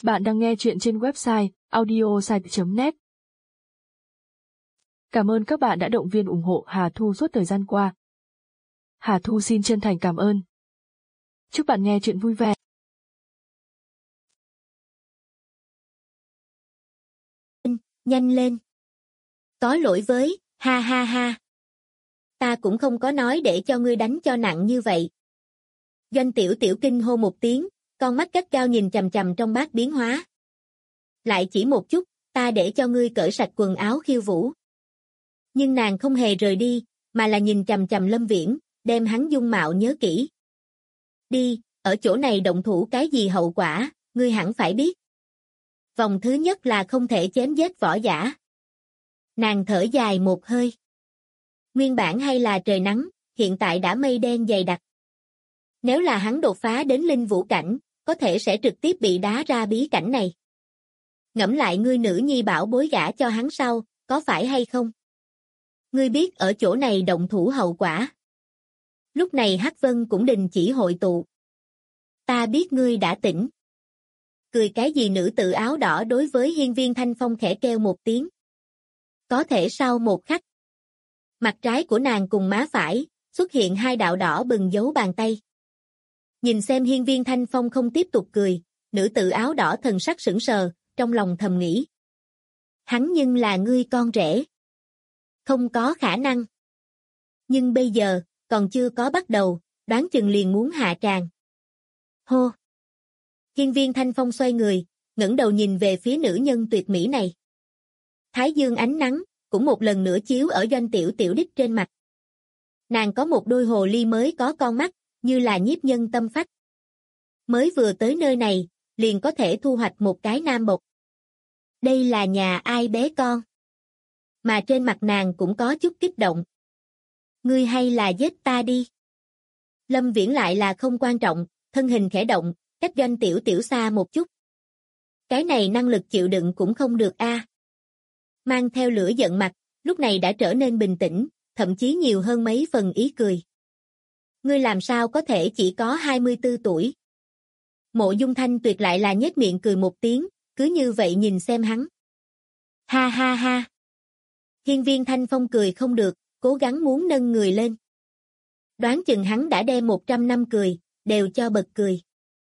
Bạn đang nghe chuyện trên website audiosite.net. Cảm ơn các bạn đã động viên ủng hộ Hà Thu suốt thời gian qua. Hà Thu xin chân thành cảm ơn. Chúc bạn nghe chuyện vui vẻ. Nhanh lên. Có lỗi với, ha ha ha. Ta cũng không có nói để cho ngươi đánh cho nặng như vậy. Doanh Tiểu Tiểu kinh hô một tiếng, con mắt gắt gao nhìn chằm chằm trong bát biến hóa. Lại chỉ một chút, ta để cho ngươi cởi sạch quần áo khiêu vũ. Nhưng nàng không hề rời đi, mà là nhìn chằm chằm Lâm Viễn, đem hắn dung mạo nhớ kỹ. Đi, ở chỗ này động thủ cái gì hậu quả, ngươi hẳn phải biết. Vòng thứ nhất là không thể chém giết võ giả. Nàng thở dài một hơi. Nguyên bản hay là trời nắng, hiện tại đã mây đen dày đặc. Nếu là hắn đột phá đến linh vũ cảnh, có thể sẽ trực tiếp bị đá ra bí cảnh này. Ngẫm lại ngươi nữ nhi bảo bối gả cho hắn sau, có phải hay không? Ngươi biết ở chỗ này động thủ hậu quả. Lúc này Hắc Vân cũng đình chỉ hội tụ. Ta biết ngươi đã tỉnh. Cười cái gì nữ tự áo đỏ đối với Hiên Viên Thanh Phong khẽ kêu một tiếng. Có thể sau một khắc. Mặt trái của nàng cùng má phải, xuất hiện hai đạo đỏ bừng dấu bàn tay. Nhìn xem Hiên Viên Thanh Phong không tiếp tục cười, nữ tự áo đỏ thần sắc sững sờ, trong lòng thầm nghĩ. Hắn nhưng là ngươi con rể. Không có khả năng. Nhưng bây giờ, còn chưa có bắt đầu, đoán chừng liền muốn hạ tràng. Hô! Hiên Viên Thanh Phong xoay người, ngẩng đầu nhìn về phía nữ nhân tuyệt mỹ này. Thái dương ánh nắng, cũng một lần nữa chiếu ở Doanh Tiểu Tiểu đích trên mặt. Nàng có một đôi hồ ly mới có con mắt, như là nhiếp nhân tâm phách. Mới vừa tới nơi này, liền có thể thu hoạch một cái nam bộc. Đây là nhà ai bé con? Mà trên mặt nàng cũng có chút kích động. Ngươi hay là giết ta đi. Lâm Viễn lại là không quan trọng, thân hình khẽ động, cách Doanh Tiểu Tiểu xa một chút. Cái này năng lực chịu đựng cũng không được a. Mang theo lửa giận mặt, lúc này đã trở nên bình tĩnh, thậm chí nhiều hơn mấy phần ý cười. Ngươi làm sao có thể chỉ có 24 tuổi? Mộ Dung Thanh Tuyệt lại là nhếch miệng cười một tiếng, cứ như vậy nhìn xem hắn. Ha ha ha. Hiên Viên Thanh Phong cười không được, cố gắng muốn nâng người lên. Đoán chừng hắn đã đem 100 năm cười, đều cho bật cười.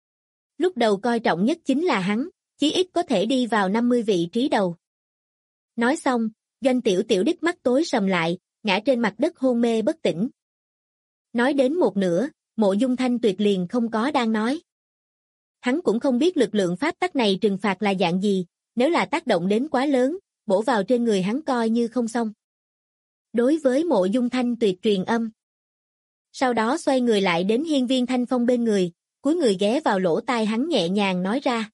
Lúc đầu coi trọng nhất chính là hắn, chí ít có thể đi vào 50 vị trí đầu. Nói xong, Doanh Tiểu Tiểu đích mắt tối sầm lại, ngã trên mặt đất hôn mê bất tỉnh. Nói đến một nửa, Mộ Dung Thanh Tuyệt liền không có đang nói. Hắn cũng không biết lực lượng pháp tắc này trừng phạt là dạng gì, nếu là tác động đến quá lớn, bổ vào trên người hắn coi như không xong. Đối với Mộ Dung Thanh Tuyệt truyền âm. Sau đó xoay người lại đến Hiên Viên Thanh Phong bên người, cúi người ghé vào lỗ tai hắn nhẹ nhàng nói ra.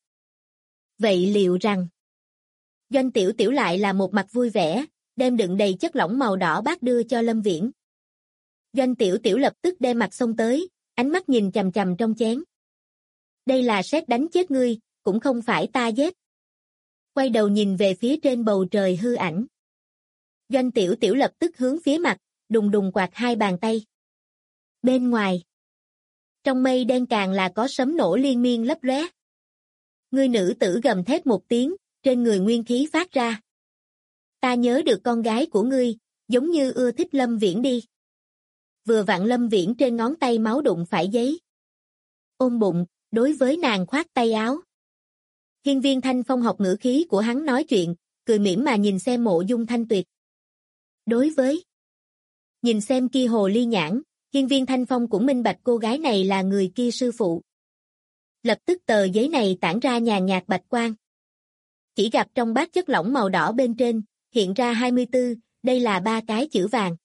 Vậy liệu rằng, Doanh Tiểu Tiểu lại là một mặt vui vẻ, đem đựng đầy chất lỏng màu đỏ bát đưa cho Lâm Viễn. Doanh Tiểu Tiểu lập tức đem mặt xông tới, ánh mắt nhìn chằm chằm trong chén. Đây là sét đánh chết ngươi, cũng không phải ta giết. Quay đầu nhìn về phía trên bầu trời hư ảnh. Doanh Tiểu Tiểu lập tức hướng phía mặt, đùng đùng quạt hai bàn tay. Bên ngoài, trong mây đen càng là có sấm nổ liên miên lấp lóe. Ngươi nữ tử gầm thét một tiếng, trên người nguyên khí phát ra. Ta nhớ được con gái của ngươi, giống như ưa thích Lâm Viễn đi. Vừa vặn Lâm Viễn trên ngón tay máu đụng phải giấy. Ôm bụng, đối với nàng khoát tay áo. Hiên Viên Thanh Phong học ngữ khí của hắn nói chuyện, cười mỉm mà nhìn xem Mộ Dung Thanh Tuyệt. Đối với, nhìn xem kia hồ ly nhãn, Hiên Viên Thanh Phong cũng minh bạch cô gái này là người kia sư phụ. Lập tức tờ giấy này tản ra nhàn nhạt bạch quang. Chỉ gặp trong bát chất lỏng màu đỏ bên trên, hiện ra 24, đây là 3 cái chữ vàng.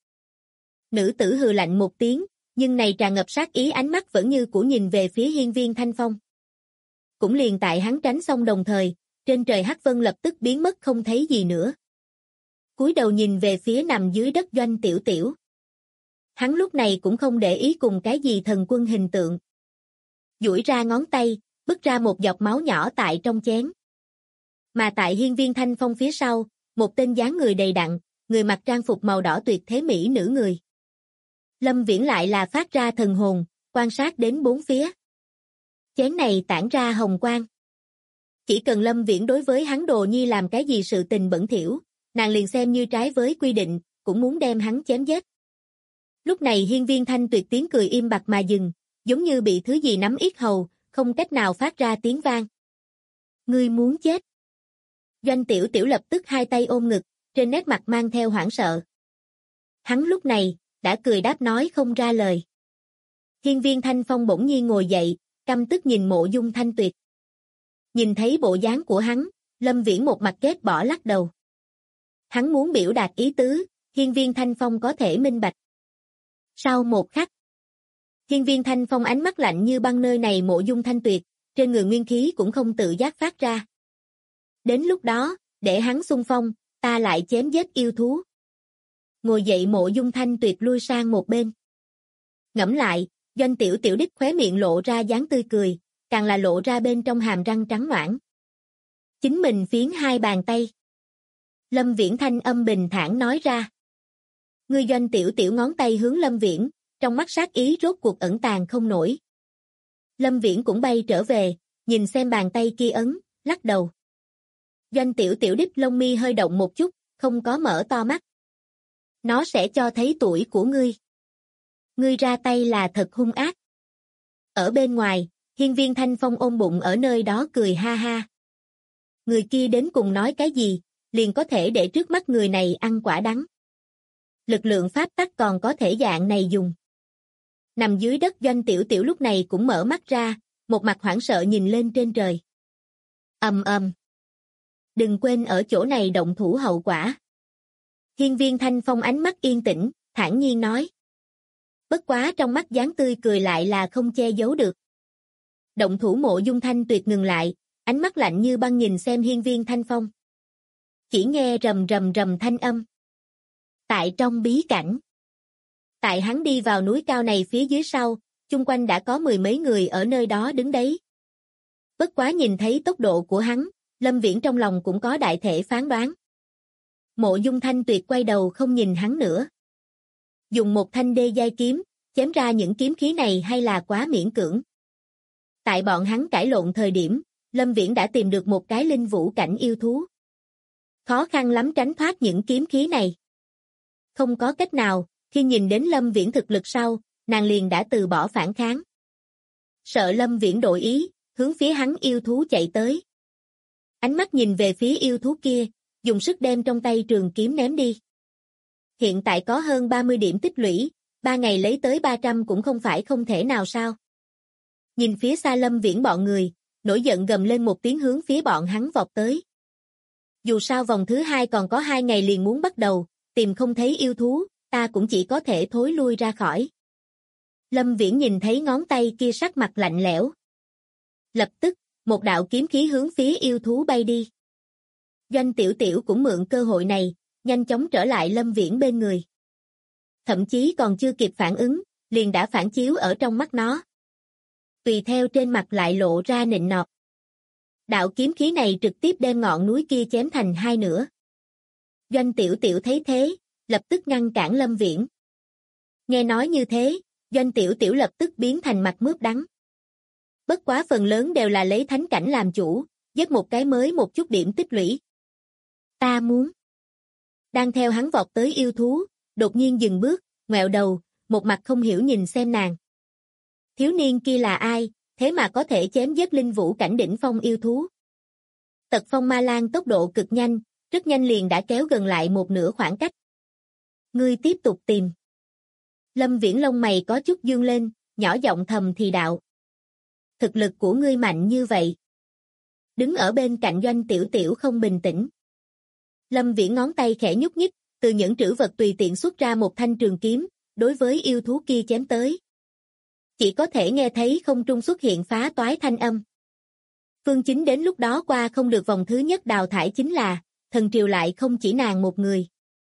Nữ tử hừ lạnh một tiếng, nhưng này tràn ngập sát ý ánh mắt vẫn như cũ nhìn về phía Hiên Viên Thanh Phong. Cũng liền tại hắn tránh xong đồng thời, trên trời hắc vân lập tức biến mất không thấy gì nữa. Cúi đầu nhìn về phía nằm dưới đất Doanh Tiểu Tiểu. Hắn lúc này cũng không để ý cùng cái gì thần quân hình tượng. Duỗi ra ngón tay, bứt ra một giọt máu nhỏ tại trong chén. Mà tại Hiên Viên Thanh Phong phía sau, một tên dáng người đầy đặn, người mặc trang phục màu đỏ tuyệt thế mỹ nữ người. Lâm Viễn lại là phát ra thần hồn, quan sát đến bốn phía. Chén này tản ra hồng quang. Chỉ cần Lâm Viễn đối với hắn Đồ Nhi làm cái gì sự tình bẩn thỉu, nàng liền xem như trái với quy định, cũng muốn đem hắn chém giết. Lúc này Hiên Viên Thanh Tuyệt tiếng cười im bặt mà dừng, giống như bị thứ gì nắm yết hầu, không cách nào phát ra tiếng vang. Ngươi muốn chết. Doanh Tiểu Tiểu lập tức hai tay ôm ngực, trên nét mặt mang theo hoảng sợ. Hắn lúc này, đã cười đáp nói không ra lời. Hiên Viên Thanh Phong bỗng nhiên ngồi dậy, căm tức nhìn Mộ Dung Thanh Tuyệt. Nhìn thấy bộ dáng của hắn, Lâm Viễn một mặt ghét bỏ lắc đầu. Hắn muốn biểu đạt ý tứ, Hiên Viên Thanh Phong có thể minh bạch. Sau một khắc, Hiên Viên Thanh Phong ánh mắt lạnh như băng nơi này Mộ Dung Thanh Tuyệt, trên người nguyên khí cũng không tự giác phát ra. Đến lúc đó, để hắn xung phong, ta lại chém giết yêu thú. Ngồi dậy Mộ Dung Thanh Tuyệt lui sang một bên. Ngẫm lại, Doanh Tiểu Tiểu đích khóe miệng lộ ra dáng tươi cười, càng là lộ ra bên trong hàm răng trắng nõn. Chính mình phiến hai bàn tay. Lâm Viễn thanh âm bình thản nói ra. Ngươi Doanh Tiểu Tiểu ngón tay hướng Lâm Viễn, trong mắt sát ý rốt cuộc ẩn tàng không nổi. Lâm Viễn cũng bay trở về, nhìn xem bàn tay kia ấn, lắc đầu. Doanh Tiểu Tiểu đích lông mi hơi động một chút, không có mở to mắt. Nó sẽ cho thấy tuổi của ngươi. Ngươi ra tay là thật hung ác. Ở bên ngoài, Hiên Viên Thanh Phong ôm bụng ở nơi đó cười ha ha. Người kia đến cùng nói cái gì, liền có thể để trước mắt người này ăn quả đắng. Lực lượng pháp tắc còn có thể dạng này dùng. Nằm dưới đất Doanh Tiểu Tiểu lúc này cũng mở mắt ra, một mặt hoảng sợ nhìn lên trên trời. Ầm ầm. Đừng quên ở chỗ này động thủ hậu quả. Hiên Viên Thanh Phong ánh mắt yên tĩnh, thản nhiên nói. Bất quá trong mắt dáng tươi cười lại là không che giấu được. Động thủ Mộ Dung Thanh Tuyệt ngừng lại, ánh mắt lạnh như băng nhìn xem Hiên Viên Thanh Phong. Chỉ nghe rầm rầm rầm thanh âm. Tại trong bí cảnh. Tại hắn đi vào núi cao này phía dưới sau, chung quanh đã có mười mấy người ở nơi đó đứng đấy. Bất quá nhìn thấy tốc độ của hắn, Lâm Viễn trong lòng cũng có đại thể phán đoán. Mộ Dung Thanh Tuyệt quay đầu không nhìn hắn nữa. Dùng một thanh đê giai kiếm, chém ra những kiếm khí này hay là quá miễn cưỡng. Tại bọn hắn cãi lộn thời điểm, Lâm Viễn đã tìm được một cái linh vũ cảnh yêu thú. Khó khăn lắm tránh thoát những kiếm khí này. Không có cách nào, khi nhìn đến Lâm Viễn thực lực sau, nàng liền đã từ bỏ phản kháng. Sợ Lâm Viễn đổi ý, hướng phía hắn yêu thú chạy tới. Ánh mắt nhìn về phía yêu thú kia, dùng sức đem trong tay trường kiếm ném đi. Hiện tại có hơn 30 điểm tích lũy, 3 ngày lấy tới 300 cũng không phải không thể nào sao. Nhìn phía xa Lâm Viễn bọn người, nổi giận gầm lên một tiếng hướng phía bọn hắn vọt tới. Dù sao vòng thứ 2 còn có 2 ngày liền muốn bắt đầu, tìm không thấy yêu thú, ta cũng chỉ có thể thối lui ra khỏi. Lâm Viễn nhìn thấy ngón tay kia sắc mặt lạnh lẽo. Lập tức, một đạo kiếm khí hướng phía yêu thú bay đi. Doanh Tiểu Tiểu cũng mượn cơ hội này, nhanh chóng trở lại Lâm Viễn bên người. Thậm chí còn chưa kịp phản ứng, liền đã phản chiếu ở trong mắt nó. Tùy theo trên mặt lại lộ ra nịnh nọt. Đạo kiếm khí này trực tiếp đem ngọn núi kia chém thành hai nửa. Doanh Tiểu Tiểu thấy thế, lập tức ngăn cản Lâm Viễn. Nghe nói như thế, Doanh Tiểu Tiểu lập tức biến thành mặt mướp đắng. Bất quá phần lớn đều là lấy thánh cảnh làm chủ, giết một cái mới một chút điểm tích lũy. Ta muốn. Đang theo hắn vọt tới yêu thú, đột nhiên dừng bước, ngoẹo đầu, một mặt không hiểu nhìn xem nàng. Thiếu niên kia là ai, thế mà có thể chém giết linh vũ cảnh đỉnh phong yêu thú. Tật phong ma lang tốc độ cực nhanh, rất nhanh liền đã kéo gần lại một nửa khoảng cách. Ngươi tiếp tục tìm. Lâm Viễn lông mày có chút dương lên, nhỏ giọng thầm thì đạo. Thực lực của ngươi mạnh như vậy. Đứng ở bên cạnh Doanh Tiểu Tiểu không bình tĩnh. Lâm Viễn ngón tay khẽ nhúc nhích, từ những trữ vật tùy tiện xuất ra một thanh trường kiếm, đối với yêu thú kia chém tới. Chỉ có thể nghe thấy không trung xuất hiện phá toái thanh âm. Phương Chính đến lúc đó qua không được vòng thứ nhất đào thải chính là, thần triều lại không chỉ nàng một người.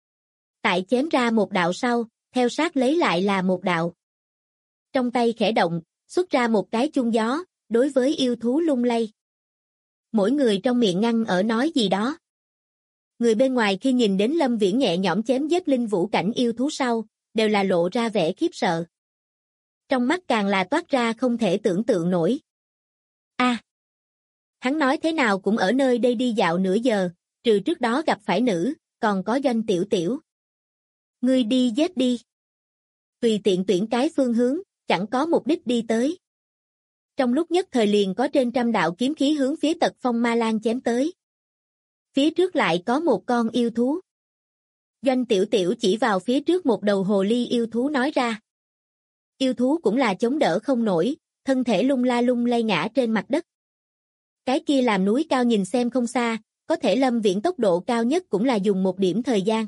Tại chém ra một đạo sau, theo sát lấy lại là một đạo. Trong tay khẽ động, xuất ra một cái chuông gió, đối với yêu thú lung lay. Mỗi người trong miệng ngăn ở nói gì đó. Người bên ngoài khi nhìn đến Lâm Viễn nhẹ nhõm chém giết linh vũ cảnh yêu thú sau, đều là lộ ra vẻ khiếp sợ. Trong mắt càng là toát ra không thể tưởng tượng nổi. A, Hắn nói thế nào cũng ở nơi đây đi dạo nửa giờ, trừ trước đó gặp phải nữ, còn có Doanh Tiểu Tiểu. Ngươi đi giết đi. Tùy tiện tuyển cái phương hướng, chẳng có mục đích đi tới. Trong lúc nhất thời liền có trên trăm đạo kiếm khí hướng phía Tật Phong Ma Lan chém tới. Phía trước lại có một con yêu thú. Doanh Tiểu Tiểu chỉ vào phía trước một đầu hồ ly yêu thú nói ra. Yêu thú cũng là chống đỡ không nổi, thân thể lung lay ngã trên mặt đất. Cái kia làm núi cao nhìn xem không xa, có thể Lâm Viễn tốc độ cao nhất cũng là dùng một điểm thời gian.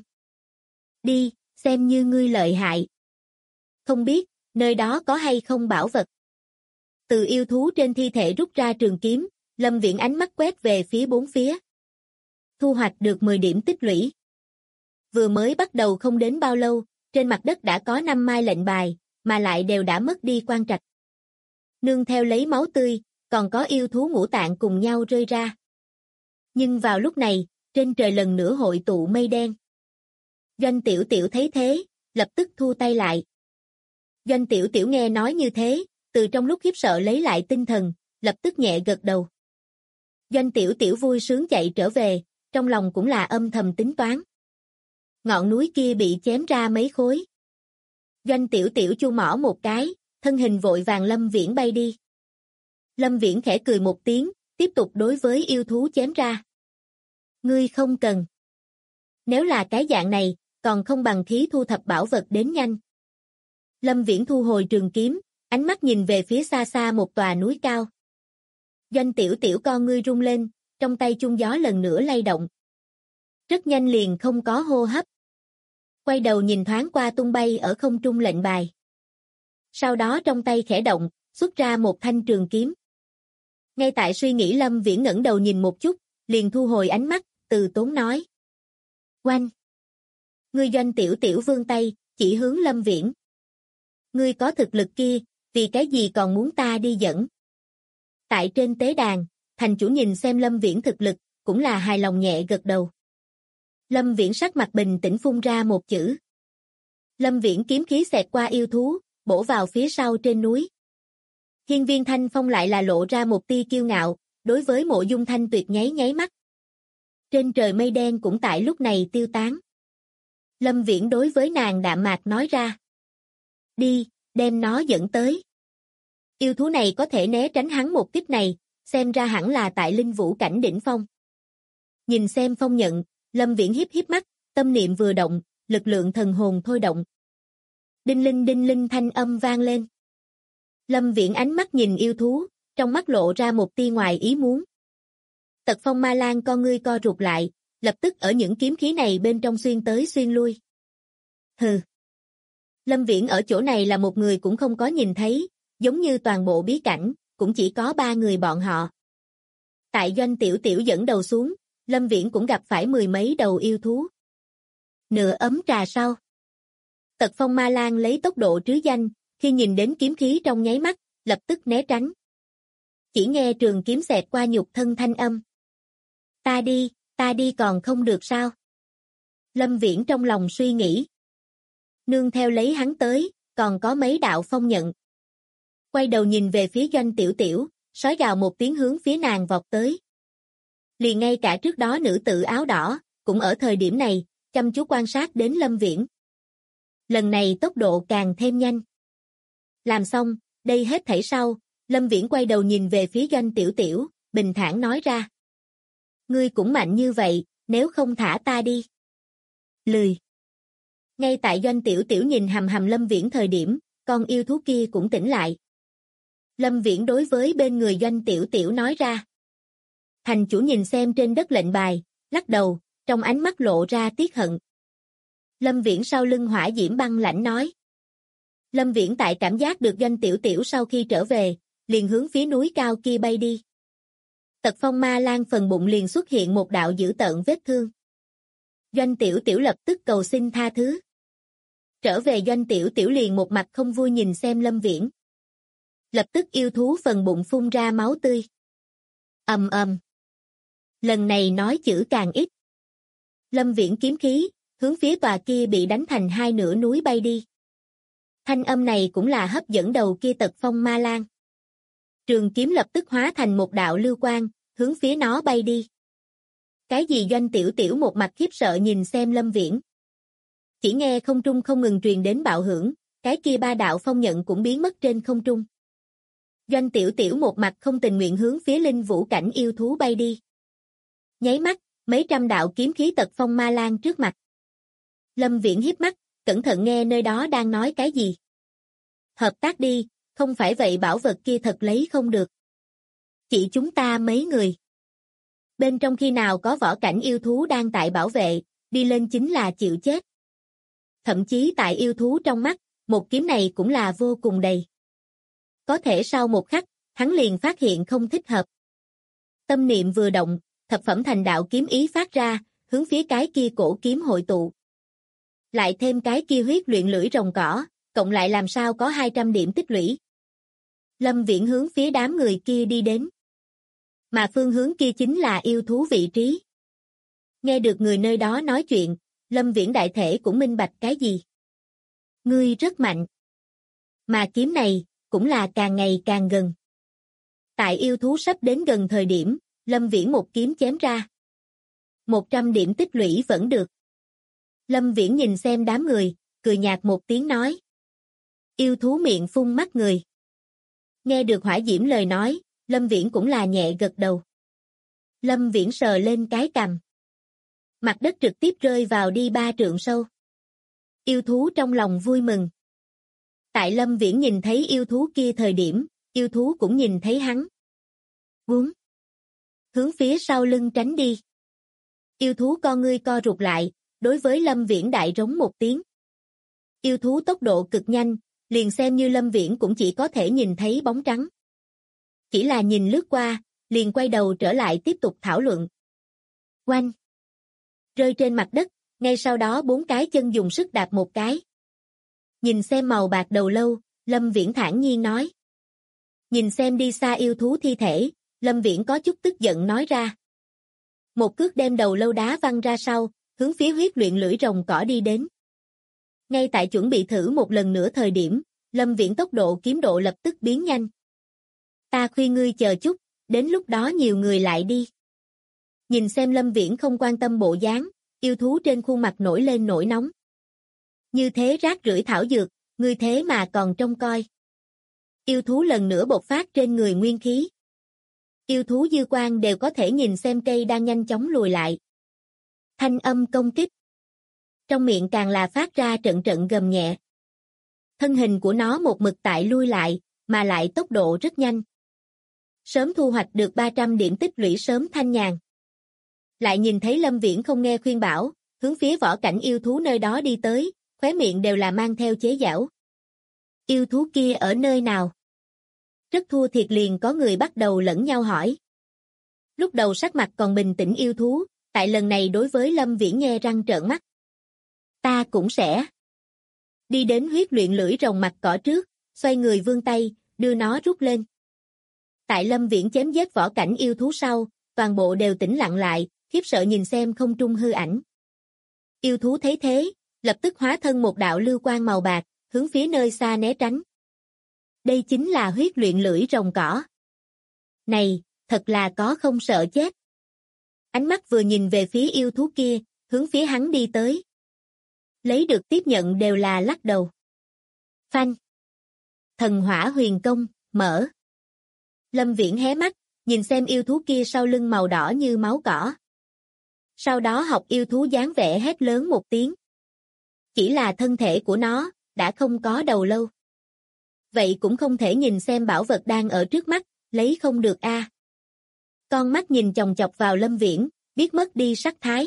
Đi, xem như ngươi lợi hại. Không biết, nơi đó có hay không bảo vật. Từ yêu thú trên thi thể rút ra trường kiếm, Lâm Viễn ánh mắt quét về phía bốn phía. Thu hoạch được 10 điểm tích lũy. Vừa mới bắt đầu không đến bao lâu, trên mặt đất đã có 5 mai lệnh bài, mà lại đều đã mất đi quan trạch. Nương theo lấy máu tươi, còn có yêu thú ngũ tạng cùng nhau rơi ra. Nhưng vào lúc này, trên trời lần nữa hội tụ mây đen. Doanh Tiểu Tiểu thấy thế, lập tức thu tay lại. Doanh Tiểu Tiểu nghe nói như thế, từ trong lúc khiếp sợ lấy lại tinh thần, lập tức nhẹ gật đầu. Doanh Tiểu Tiểu vui sướng chạy trở về, trong lòng cũng là âm thầm tính toán. Ngọn núi kia bị chém ra mấy khối. Doanh Tiểu Tiểu chu mỏ một cái, thân hình vội vàng Lâm Viễn bay đi. Lâm Viễn khẽ cười một tiếng, tiếp tục đối với yêu thú chém ra. Ngươi không cần. Nếu là cái dạng này, còn không bằng thí thu thập bảo vật đến nhanh. Lâm Viễn thu hồi trường kiếm, ánh mắt nhìn về phía xa xa một tòa núi cao. Doanh Tiểu Tiểu con ngươi rung lên, trong tay chung gió lần nữa lay động. Rất nhanh liền không có hô hấp. Quay đầu nhìn thoáng qua tung bay ở không trung lệnh bài. Sau đó trong tay khẽ động, xuất ra một thanh trường kiếm. Ngay tại suy nghĩ Lâm Viễn ngẩng đầu nhìn một chút, liền thu hồi ánh mắt, từ tốn nói. Oanh! Ngươi Doanh Tiểu Tiểu vươn tay, chỉ hướng Lâm Viễn. Ngươi có thực lực kia, vì cái gì còn muốn ta đi dẫn? Tại trên tế đàn, thành chủ nhìn xem Lâm Viễn thực lực, cũng là hài lòng nhẹ gật đầu. Lâm Viễn sắc mặt bình tĩnh phun ra một chữ. Lâm Viễn kiếm khí xẹt qua yêu thú, bổ vào phía sau trên núi. Hiên Viên Thanh Phong lại là lộ ra một tia kiêu ngạo, đối với Mộ Dung Thanh Tuyệt nháy mắt. Trên trời mây đen cũng tại lúc này tiêu tán. Lâm Viễn đối với nàng đạm mạc nói ra. Đi, đem nó dẫn tới. Yêu thú này có thể né tránh hắn một kích này, xem ra hẳn là tại linh vũ cảnh đỉnh phong. Nhìn xem phong nhận, Lâm Viễn hiếp mắt, tâm niệm vừa động, lực lượng thần hồn thôi động. Đinh linh thanh âm vang lên. Lâm Viễn ánh mắt nhìn yêu thú, trong mắt lộ ra một tia ngoài ý muốn. Tật Phong Ma Lan con ngươi co rụt lại, lập tức ở những kiếm khí này bên trong xuyên tới xuyên lui. Hừ. Lâm Viễn ở chỗ này là một người cũng không có nhìn thấy, giống như toàn bộ bí cảnh, cũng chỉ có 3 người bọn họ. Tại Doanh Tiểu Tiểu dẫn đầu xuống, Lâm Viễn cũng gặp phải 10 mấy đầu yêu thú. Nửa ấm trà sau. Tật Phong Ma Lan lấy tốc độ trứ danh, khi nhìn đến kiếm khí trong nháy mắt, lập tức né tránh. Chỉ nghe trường kiếm xẹt qua nhục thân thanh âm. Ta đi còn không được sao? Lâm Viễn trong lòng suy nghĩ. Nương theo lấy hắn tới, còn có mấy đạo phong nhận. Quay đầu nhìn về phía Doanh Tiểu Tiểu, sói gào một tiếng hướng phía nàng vọt tới. Liền ngay cả trước đó nữ tử áo đỏ, cũng ở thời điểm này, chăm chú quan sát đến Lâm Viễn. Lần này tốc độ càng thêm nhanh. Làm xong, đây hết thảy sau, Lâm Viễn quay đầu nhìn về phía Doanh Tiểu Tiểu, bình thản nói ra. Ngươi cũng mạnh như vậy, nếu không thả ta đi. Lười. Ngay tại Doanh Tiểu Tiểu nhìn hầm hầm Lâm Viễn thời điểm, con yêu thú kia cũng tỉnh lại. Lâm Viễn đối với bên người Doanh Tiểu Tiểu nói ra. Thành chủ nhìn xem trên đất lệnh bài, lắc đầu, trong ánh mắt lộ ra tiếc hận. Lâm Viễn sau lưng hỏa diễm băng lãnh nói. Lâm Viễn tại cảm giác được Doanh Tiểu Tiểu sau khi trở về, liền hướng phía núi cao kia bay đi. Tật Phong Ma Lan phần bụng liền xuất hiện một đạo dữ tợn vết thương. Doanh Tiểu Tiểu lập tức cầu xin tha thứ. Trở về Doanh Tiểu Tiểu liền một mặt không vui nhìn xem Lâm Viễn. Lập tức yêu thú phần bụng phun ra máu tươi. Ầm ầm. Lần này nói chữ càng ít. Lâm Viễn kiếm khí, hướng phía tòa kia bị đánh thành hai nửa núi bay đi. Thanh âm này cũng là hấp dẫn đầu kia Tật Phong Ma Lan. Trường kiếm lập tức hóa thành một đạo lưu quang, hướng phía nó bay đi. Cái gì? Doanh Tiểu Tiểu một mặt khiếp sợ nhìn xem Lâm Viễn. Chỉ nghe không trung không ngừng truyền đến bạo hưởng, cái kia 3 đạo phong nhận cũng biến mất trên không trung. Doanh Tiểu Tiểu một mặt không tình nguyện hướng phía linh vũ cảnh yêu thú bay đi. Nháy mắt, mấy trăm đạo kiếm khí tật phong ma lan trước mặt. Lâm Viễn híp mắt, cẩn thận nghe nơi đó đang nói cái gì. Hợp tác đi, không phải vậy bảo vật kia thật lấy không được. Chỉ chúng ta mấy người. Bên trong khi nào có võ cảnh yêu thú đang tại bảo vệ, đi lên chính là chịu chết. Thậm chí tại yêu thú trong mắt, một kiếm này cũng là vô cùng đầy. Có thể sau một khắc, hắn liền phát hiện không thích hợp. Tâm niệm vừa động, thập phẩm thành đạo kiếm ý phát ra, hướng phía cái kia cổ kiếm hội tụ. Lại thêm cái kia huyết luyện lưỡi rồng cỏ, cộng lại làm sao có 200 điểm tích lũy. Lâm Viễn hướng phía đám người kia đi đến. Mà phương hướng kia chính là yêu thú vị trí. Nghe được người nơi đó nói chuyện, Lâm Viễn đại thể cũng minh bạch cái gì. Ngươi rất mạnh. Mà kiếm này, cũng là càng ngày càng gần. Tại yêu thú sắp đến gần thời điểm, Lâm Viễn một kiếm chém ra. 100 điểm tích lũy vẫn được. Lâm Viễn nhìn xem đám người, cười nhạt một tiếng nói. Yêu thú miệng phun mắt người. Nghe được Hỏa Diễm lời nói, Lâm Viễn cũng là nhẹ gật đầu. Lâm Viễn sờ lên cái cằm. Mặt đất trực tiếp rơi vào đi 3 trượng sâu. Yêu thú trong lòng vui mừng. Tại Lâm Viễn nhìn thấy yêu thú kia thời điểm, yêu thú cũng nhìn thấy hắn. Búm. Hướng phía sau lưng tránh đi. Yêu thú con ngươi co rụt lại, đối với Lâm Viễn đại rống một tiếng. Yêu thú tốc độ cực nhanh, liền xem như Lâm Viễn cũng chỉ có thể nhìn thấy bóng trắng. Chỉ là nhìn lướt qua, liền quay đầu trở lại tiếp tục thảo luận. Oanh! Rơi trên mặt đất, ngay sau đó 4 cái chân dùng sức đạp một cái. Nhìn xem màu bạc đầu lâu, Lâm Viễn thản nhiên nói. Nhìn xem đi xa yêu thú thi thể, Lâm Viễn có chút tức giận nói ra. Một cước đem đầu lâu đá văng ra sau, hướng phía huyết luyện lưỡi rồng cỏ đi đến. Ngay tại chuẩn bị thử một lần nữa thời điểm, Lâm Viễn tốc độ kiếm độ lập tức biến nhanh. Ta khuyên ngươi chờ chút, đến lúc đó nhiều người lại đi. Nhìn xem Lâm Viễn không quan tâm bộ dáng, yêu thú trên khuôn mặt nổi lên nổi nóng. Như thế rác rưởi thảo dược, ngươi thế mà còn trông coi. Yêu thú lần nữa bộc phát trên người nguyên khí. Yêu thú dư quan đều có thể nhìn xem cây đang nhanh chóng lùi lại. Thanh âm công kích. Trong miệng càng là phát ra trận trận gầm nhẹ. Thân hình của nó một mực tại lui lại, mà lại tốc độ rất nhanh. Sớm thu hoạch được 300 điểm tích lũy sớm thanh nhàn. Lại nhìn thấy Lâm Viễn không nghe khuyên bảo, hướng phía võ cảnh yêu thú nơi đó đi tới, khóe miệng đều là mang theo chế giễu. Yêu thú kia ở nơi nào? Rất thua thiệt liền có người bắt đầu lẫn nhau hỏi. Lúc đầu sắc mặt còn bình tĩnh yêu thú, tại lần này đối với Lâm Viễn nhe răng trợn mắt. Ta cũng sẽ. Đi đến huyết luyện lưỡi rồng mặt cỏ trước, xoay người vươn tay, đưa nó rút lên. Tại Lâm Viễn chém giết võ cảnh yêu thú sau, toàn bộ đều tĩnh lặng lại, khiếp sợ nhìn xem không trung hư ảnh. Yêu thú thấy thế, lập tức hóa thân một đạo lưu quang màu bạc, hướng phía nơi xa né tránh. Đây chính là huyết luyện lưỡi rồng cỏ. Này, thật là có không sợ chết. Ánh mắt vừa nhìn về phía yêu thú kia, hướng phía hắn đi tới. Lấy được tiếp nhận đều là lắc đầu. Phanh. Thần hỏa huyền công, mở. Lâm Viễn hé mắt, nhìn xem yêu thú kia sau lưng màu đỏ như máu cỏ. Sau đó học yêu thú dáng vẻ hét lớn một tiếng. Chỉ là thân thể của nó, đã không có đầu lâu. Vậy cũng không thể nhìn xem bảo vật đang ở trước mắt, lấy không được a. Con mắt nhìn chòng chọc vào Lâm Viễn, biết mất đi sắc thái.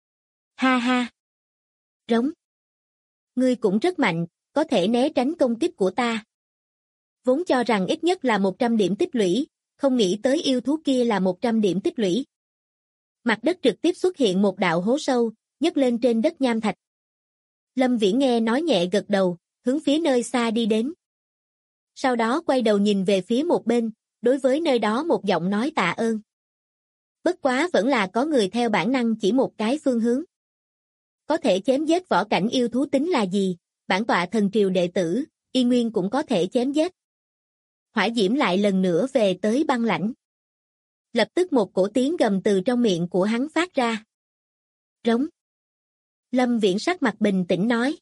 Ha ha. Rống. Ngươi cũng rất mạnh, có thể né tránh công kích của ta. Vốn cho rằng ít nhất là 100 điểm tích lũy, không nghĩ tới yêu thú kia là 100 điểm tích lũy. Mặt đất trực tiếp xuất hiện một đạo hố sâu, nhấc lên trên đất nham thạch. Lâm Viễn nghe nói nhẹ gật đầu, hướng phía nơi xa đi đến. Sau đó quay đầu nhìn về phía một bên, đối với nơi đó một giọng nói tạ ơn. Bất quá vẫn là có người theo bản năng chỉ một cái phương hướng. Có thể chém giết võ cảnh yêu thú tính là gì, bản tọa thần triều đệ tử, y nguyên cũng có thể chém giết. Hỏa diễm lại lần nữa về tới băng lãnh. Lập tức một cổ tiếng gầm từ trong miệng của hắn phát ra. Rống. Lâm Viễn sắc mặt bình tĩnh nói.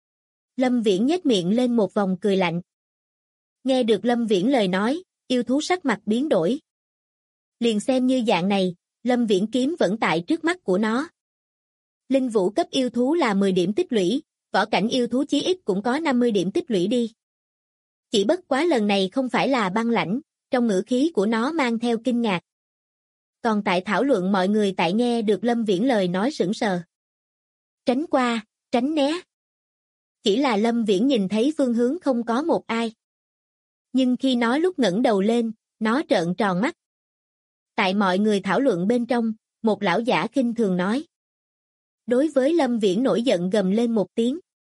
Lâm Viễn nhếch miệng lên một vòng cười lạnh. Nghe được Lâm Viễn lời nói, yêu thú sắc mặt biến đổi. Liền xem như dạng này, Lâm Viễn kiếm vẫn tại trước mắt của nó. Linh vũ cấp yêu thú là 10 điểm tích lũy, võ cảnh yêu thú chí ít cũng có 50 điểm tích lũy đi. Chỉ bất quá lần này không phải là băng lãnh, trong ngữ khí của nó mang theo kinh ngạc. Còn tại thảo luận mọi người tại nghe được Lâm Viễn lời nói sững sờ. Tránh qua, tránh né. Chỉ là Lâm Viễn nhìn thấy phương hướng không có một ai. Nhưng khi nó lúc ngẩng đầu lên, nó trợn tròn mắt. Tại mọi người thảo luận bên trong, một lão giả khinh thường nói. Đối với Lâm Viễn nổi giận gầm lên một tiếng.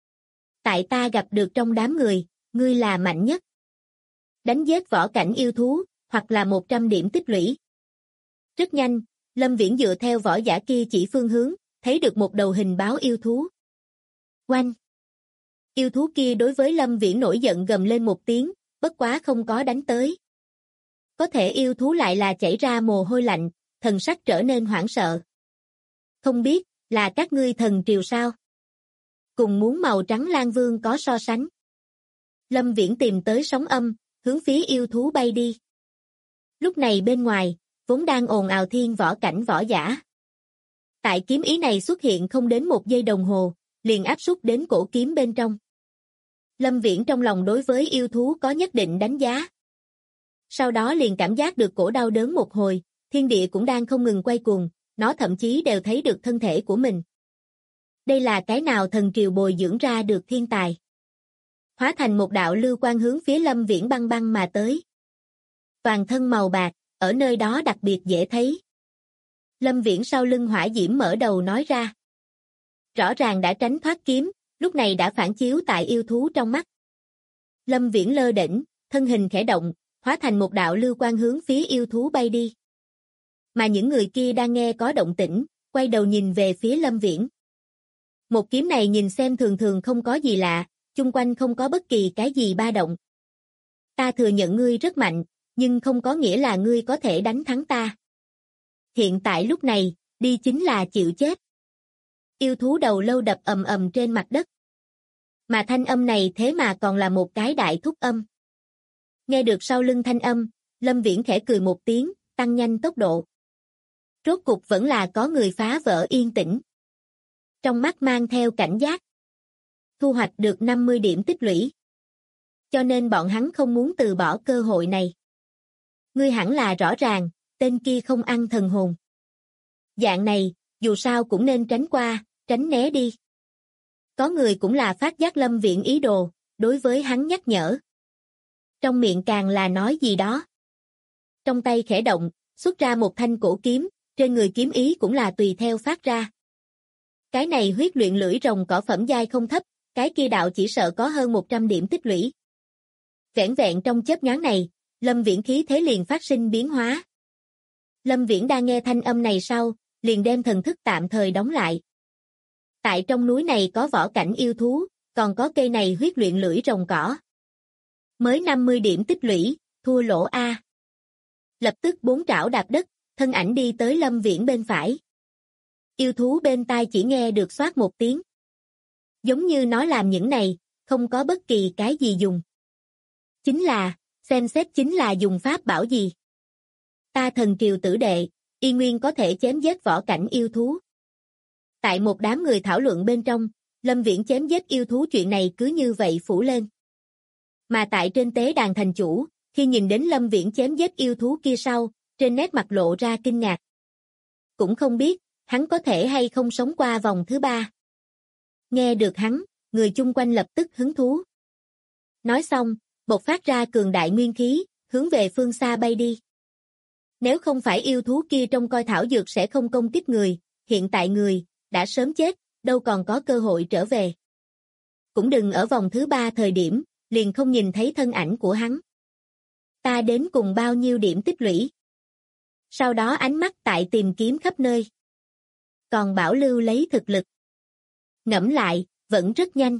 Tại ta gặp được trong đám người, ngươi là mạnh nhất. Đánh giết võ cảnh yêu thú, hoặc là 100 điểm tích lũy. Rất nhanh, Lâm Viễn dựa theo võ giả kia chỉ phương hướng, thấy được một đầu hình báo yêu thú. Oanh! Yêu thú kia đối với Lâm Viễn nổi giận gầm lên một tiếng, bất quá không có đánh tới. Có thể yêu thú lại là chảy ra mồ hôi lạnh, thần sắc trở nên hoảng sợ. Không biết, là các ngươi thần triều sao? Cùng muốn màu trắng Lan Vương có so sánh. Lâm Viễn tìm tới sóng âm, hướng phía yêu thú bay đi. Lúc này bên ngoài, vốn đang ồn ào thiên võ cảnh võ giả. Tại kiếm ý này xuất hiện không đến 1 giây đồng hồ, liền áp súc đến cổ kiếm bên trong. Lâm Viễn trong lòng đối với yêu thú có nhất định đánh giá. Sau đó liền cảm giác được cổ đau đớn một hồi, thiên địa cũng đang không ngừng quay cuồng, nó thậm chí đều thấy được thân thể của mình. Đây là cái nào thần triều bồi dưỡng ra được thiên tài. Hóa thành một đạo lưu quang hướng phía Lâm Viễn băng băng mà tới. Toàn thân màu bạc, ở nơi đó đặc biệt dễ thấy. Lâm Viễn sau lưng hỏa diễm mở đầu nói ra. Rõ ràng đã tránh thoát kiếm, lúc này đã phản chiếu tại yêu thú trong mắt. Lâm Viễn lơ đễnh, thân hình khẽ động, hóa thành một đạo lưu quang hướng phía yêu thú bay đi. Mà những người kia đang nghe có động tĩnh, quay đầu nhìn về phía Lâm Viễn. Một kiếm này nhìn xem thường thường không có gì lạ, chung quanh không có bất kỳ cái gì ba động. Ta thừa nhận ngươi rất mạnh, nhưng không có nghĩa là ngươi có thể đánh thắng ta. Hiện tại lúc này, đi chính là chịu chết. Yêu thú đầu lâu đập ầm ầm trên mặt đất. Mà thanh âm này thế mà còn là một cái đại thúc âm. Nghe được sau lưng thanh âm, Lâm Viễn khẽ cười một tiếng, tăng nhanh tốc độ. Rốt cục vẫn là có người phá vỡ yên tĩnh. Trong mắt mang theo cảnh giác. Thu hoạch được 50 điểm tích lũy. Cho nên bọn hắn không muốn từ bỏ cơ hội này. Ngươi hẳn là rõ ràng, tên kia không ăn thần hồn. Dạng này, dù sao cũng nên tránh qua, tránh né đi. Có người cũng là phát giác Lâm Viễn ý đồ, đối với hắn nhắc nhở. Trong miệng càng là nói gì đó. Trong tay khẽ động, xuất ra một thanh cổ kiếm, trên người kiếm ý cũng là tùy theo phát ra. Cái này huyết luyện lưỡi rồng cỏ phẩm giai không thấp, cái kia đạo chỉ sợ có hơn 100 điểm tích lũy. Vẻn vẹn trong chớp nhoáng này, Lâm Viễn khí thế liền phát sinh biến hóa. Lâm Viễn đang nghe thanh âm này sau, liền đem thần thức tạm thời đóng lại. Tại trong núi này có võ cảnh yêu thú, còn có cây này huyết luyện lưỡi rồng cỏ. Mới 50 điểm tích lũy, thua lỗ A. Lập tức 4 trảo đạp đất, thân ảnh đi tới Lâm Viễn bên phải. Yêu thú bên tai chỉ nghe được xoát một tiếng. Giống như nó làm những này, không có bất kỳ cái gì dùng. Chính là, xem xét chính là dùng pháp bảo gì. Ta thần triều tử đệ, y nguyên có thể chém giết võ cảnh yêu thú. Tại một đám người thảo luận bên trong, Lâm Viễn chém giết yêu thú chuyện này cứ như vậy phủ lên. Mà tại trên tế đàn thành chủ, khi nhìn đến Lâm Viễn chém giết yêu thú kia sau, trên nét mặt lộ ra kinh ngạc. Cũng không biết, hắn có thể hay không sống qua vòng thứ 3. Nghe được hắn, người chung quanh lập tức hứng thú. Nói xong, bộc phát ra cường đại nguyên khí, hướng về phương xa bay đi. Nếu không phải yêu thú kia trông coi thảo dược sẽ không công kích người, hiện tại người, đã sớm chết, đâu còn có cơ hội trở về. Cũng đừng ở vòng thứ 3 thời điểm, liền không nhìn thấy thân ảnh của hắn. Ta đến cùng bao nhiêu điểm tích lũy. Sau đó ánh mắt tại tìm kiếm khắp nơi. Còn bảo lưu lấy thực lực. Ngẫm lại, vẫn rất nhanh.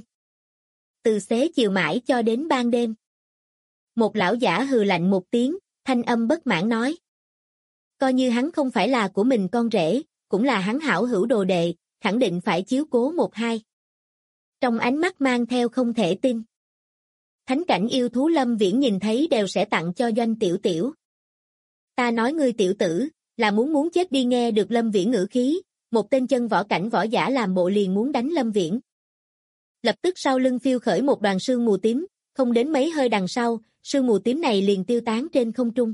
Từ xế chiều mãi cho đến ban đêm. Một lão giả hừ lạnh một tiếng, thanh âm bất mãn nói. Coi như hắn không phải là của mình con rể, cũng là hắn hảo hữu đồ đệ, khẳng định phải chiếu cố một hai. Trong ánh mắt mang theo không thể tin. Thánh cảnh yêu thú Lâm Viễn nhìn thấy đều sẽ tặng cho Doanh Tiểu Tiểu. Ta nói ngươi tiểu tử, là muốn chết đi. Nghe được Lâm Viễn ngữ khí, một tên chân võ cảnh võ giả làm bộ liền muốn đánh Lâm Viễn. Lập tức sau lưng phiêu khởi một đoàn sương mù tím, không đến mấy hơi đằng sau, sương mù tím này liền tiêu tán trên không trung.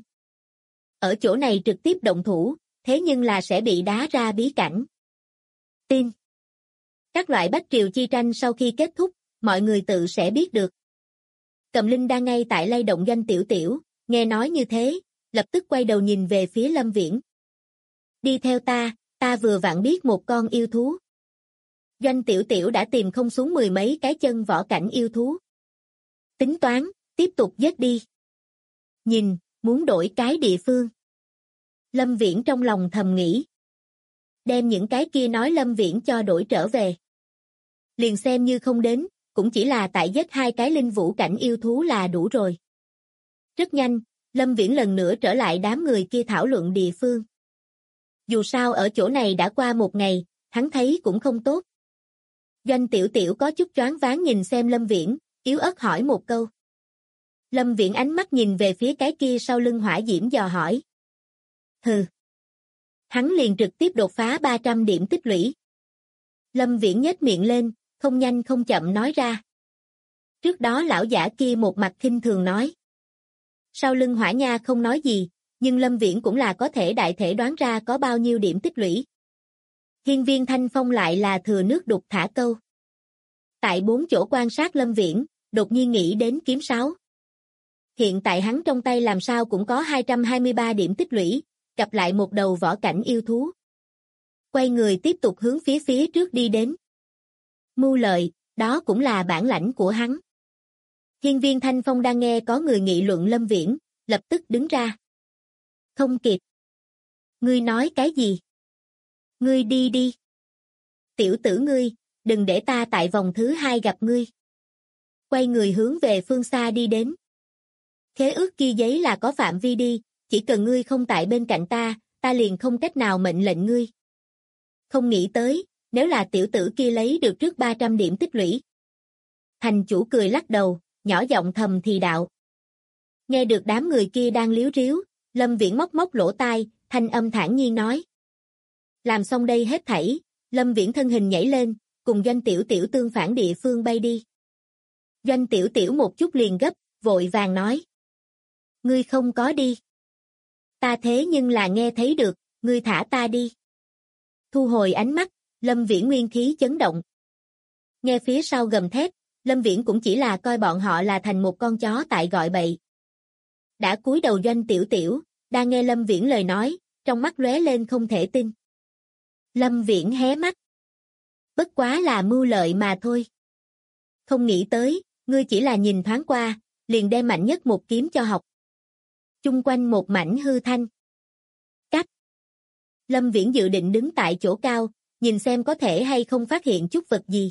Ở chỗ này trực tiếp động thủ, thế nhưng là sẽ bị đá ra bí cảnh. Tin. Các loại bách triều chi tranh sau khi kết thúc, mọi người tự sẽ biết được. Cầm Linh đang ngay tại lay động Doanh Tiểu Tiểu, nghe nói như thế, lập tức quay đầu nhìn về phía Lâm Viễn. Đi theo ta vừa vặn biết một con yêu thú. Doanh Tiểu Tiểu đã tìm không xuống mười mấy cái chân võ cảnh yêu thú. Tính toán, tiếp tục giết đi. Nhìn, muốn đổi cái địa phương. Lâm Viễn trong lòng thầm nghĩ. Đem những cái kia nói Lâm Viễn cho đổi trở về. Liền xem như không đến, cũng chỉ là tại giết hai cái linh vũ cảnh yêu thú là đủ rồi. Rất nhanh, Lâm Viễn lần nữa trở lại đám người kia thảo luận địa phương. Dù sao ở chỗ này đã qua một ngày, hắn thấy cũng không tốt. Doanh Tiểu Tiểu có chút choáng váng nhìn xem Lâm Viễn, yếu ớt hỏi một câu. Lâm Viễn ánh mắt nhìn về phía cái kia sau lưng hỏa diễm dò hỏi. Hừ. Hắn liền trực tiếp đột phá 300 điểm tích lũy. Lâm Viễn nhếch miệng lên, không nhanh không chậm nói ra. Trước đó lão giả kia một mặt khinh thường nói. Sau lưng hỏa nha không nói gì, nhưng Lâm Viễn cũng là có thể đại thể đoán ra có bao nhiêu điểm tích lũy. Hiên Viên Thanh Phong lại là thừa nước đục thả câu. Tại 4 chỗ quan sát Lâm Viễn, đột nhiên nghĩ đến kiếm sáo. Hiện tại hắn trong tay làm sao cũng có 223 điểm tích lũy, gặp lại một đầu võ cảnh yêu thú. Quay người tiếp tục hướng phía trước đi đến. Mưu lợi, đó cũng là bản lãnh của hắn. Hiên Viên Thanh Phong đang nghe có người nghị luận Lâm Viễn, lập tức đứng ra. Không kịp. Ngươi nói cái gì? Ngươi đi đi. Tiểu tử ngươi, đừng để ta tại vòng thứ 2 gặp ngươi. Quay người hướng về phương xa đi đến. Khế ước kia giấy là có phạm vi đi, chỉ cần ngươi không tại bên cạnh ta liền không cách nào mệnh lệnh ngươi. Không nghĩ tới, nếu là tiểu tử kia lấy được trước 300 điểm tích lũy. Thành chủ cười lắc đầu, nhỏ giọng thầm thì đạo. Nghe được đám người kia đang líu ríu, Lâm Viễn móc lỗ tai, thanh âm thản nhiên nói. Làm xong đây hết thảy, Lâm Viễn thân hình nhảy lên, cùng Doanh Tiểu Tiểu tương phản địa phương bay đi. Doanh Tiểu Tiểu một chút liền gấp, vội vàng nói. Ngươi không có đi. Ta thế nhưng là nghe thấy được, ngươi thả ta đi. Thu hồi ánh mắt, Lâm Viễn nguyên khí chấn động. Nghe phía sau gầm thét, Lâm Viễn cũng chỉ là coi bọn họ là thành một con chó tại gọi bậy. Đã cúi đầu Doanh Tiểu Tiểu, đang nghe Lâm Viễn lời nói, trong mắt lóe lên không thể tin. Lâm Viễn hé mắt. Bất quá là mưu lợi mà thôi. Không nghĩ tới, ngươi chỉ là nhìn thoáng qua, liền đem mạnh nhất một kiếm cho học. Chung quanh một mảnh hư thanh. Cắt. Lâm Viễn dự định đứng tại chỗ cao, nhìn xem có thể hay không phát hiện chút vật gì.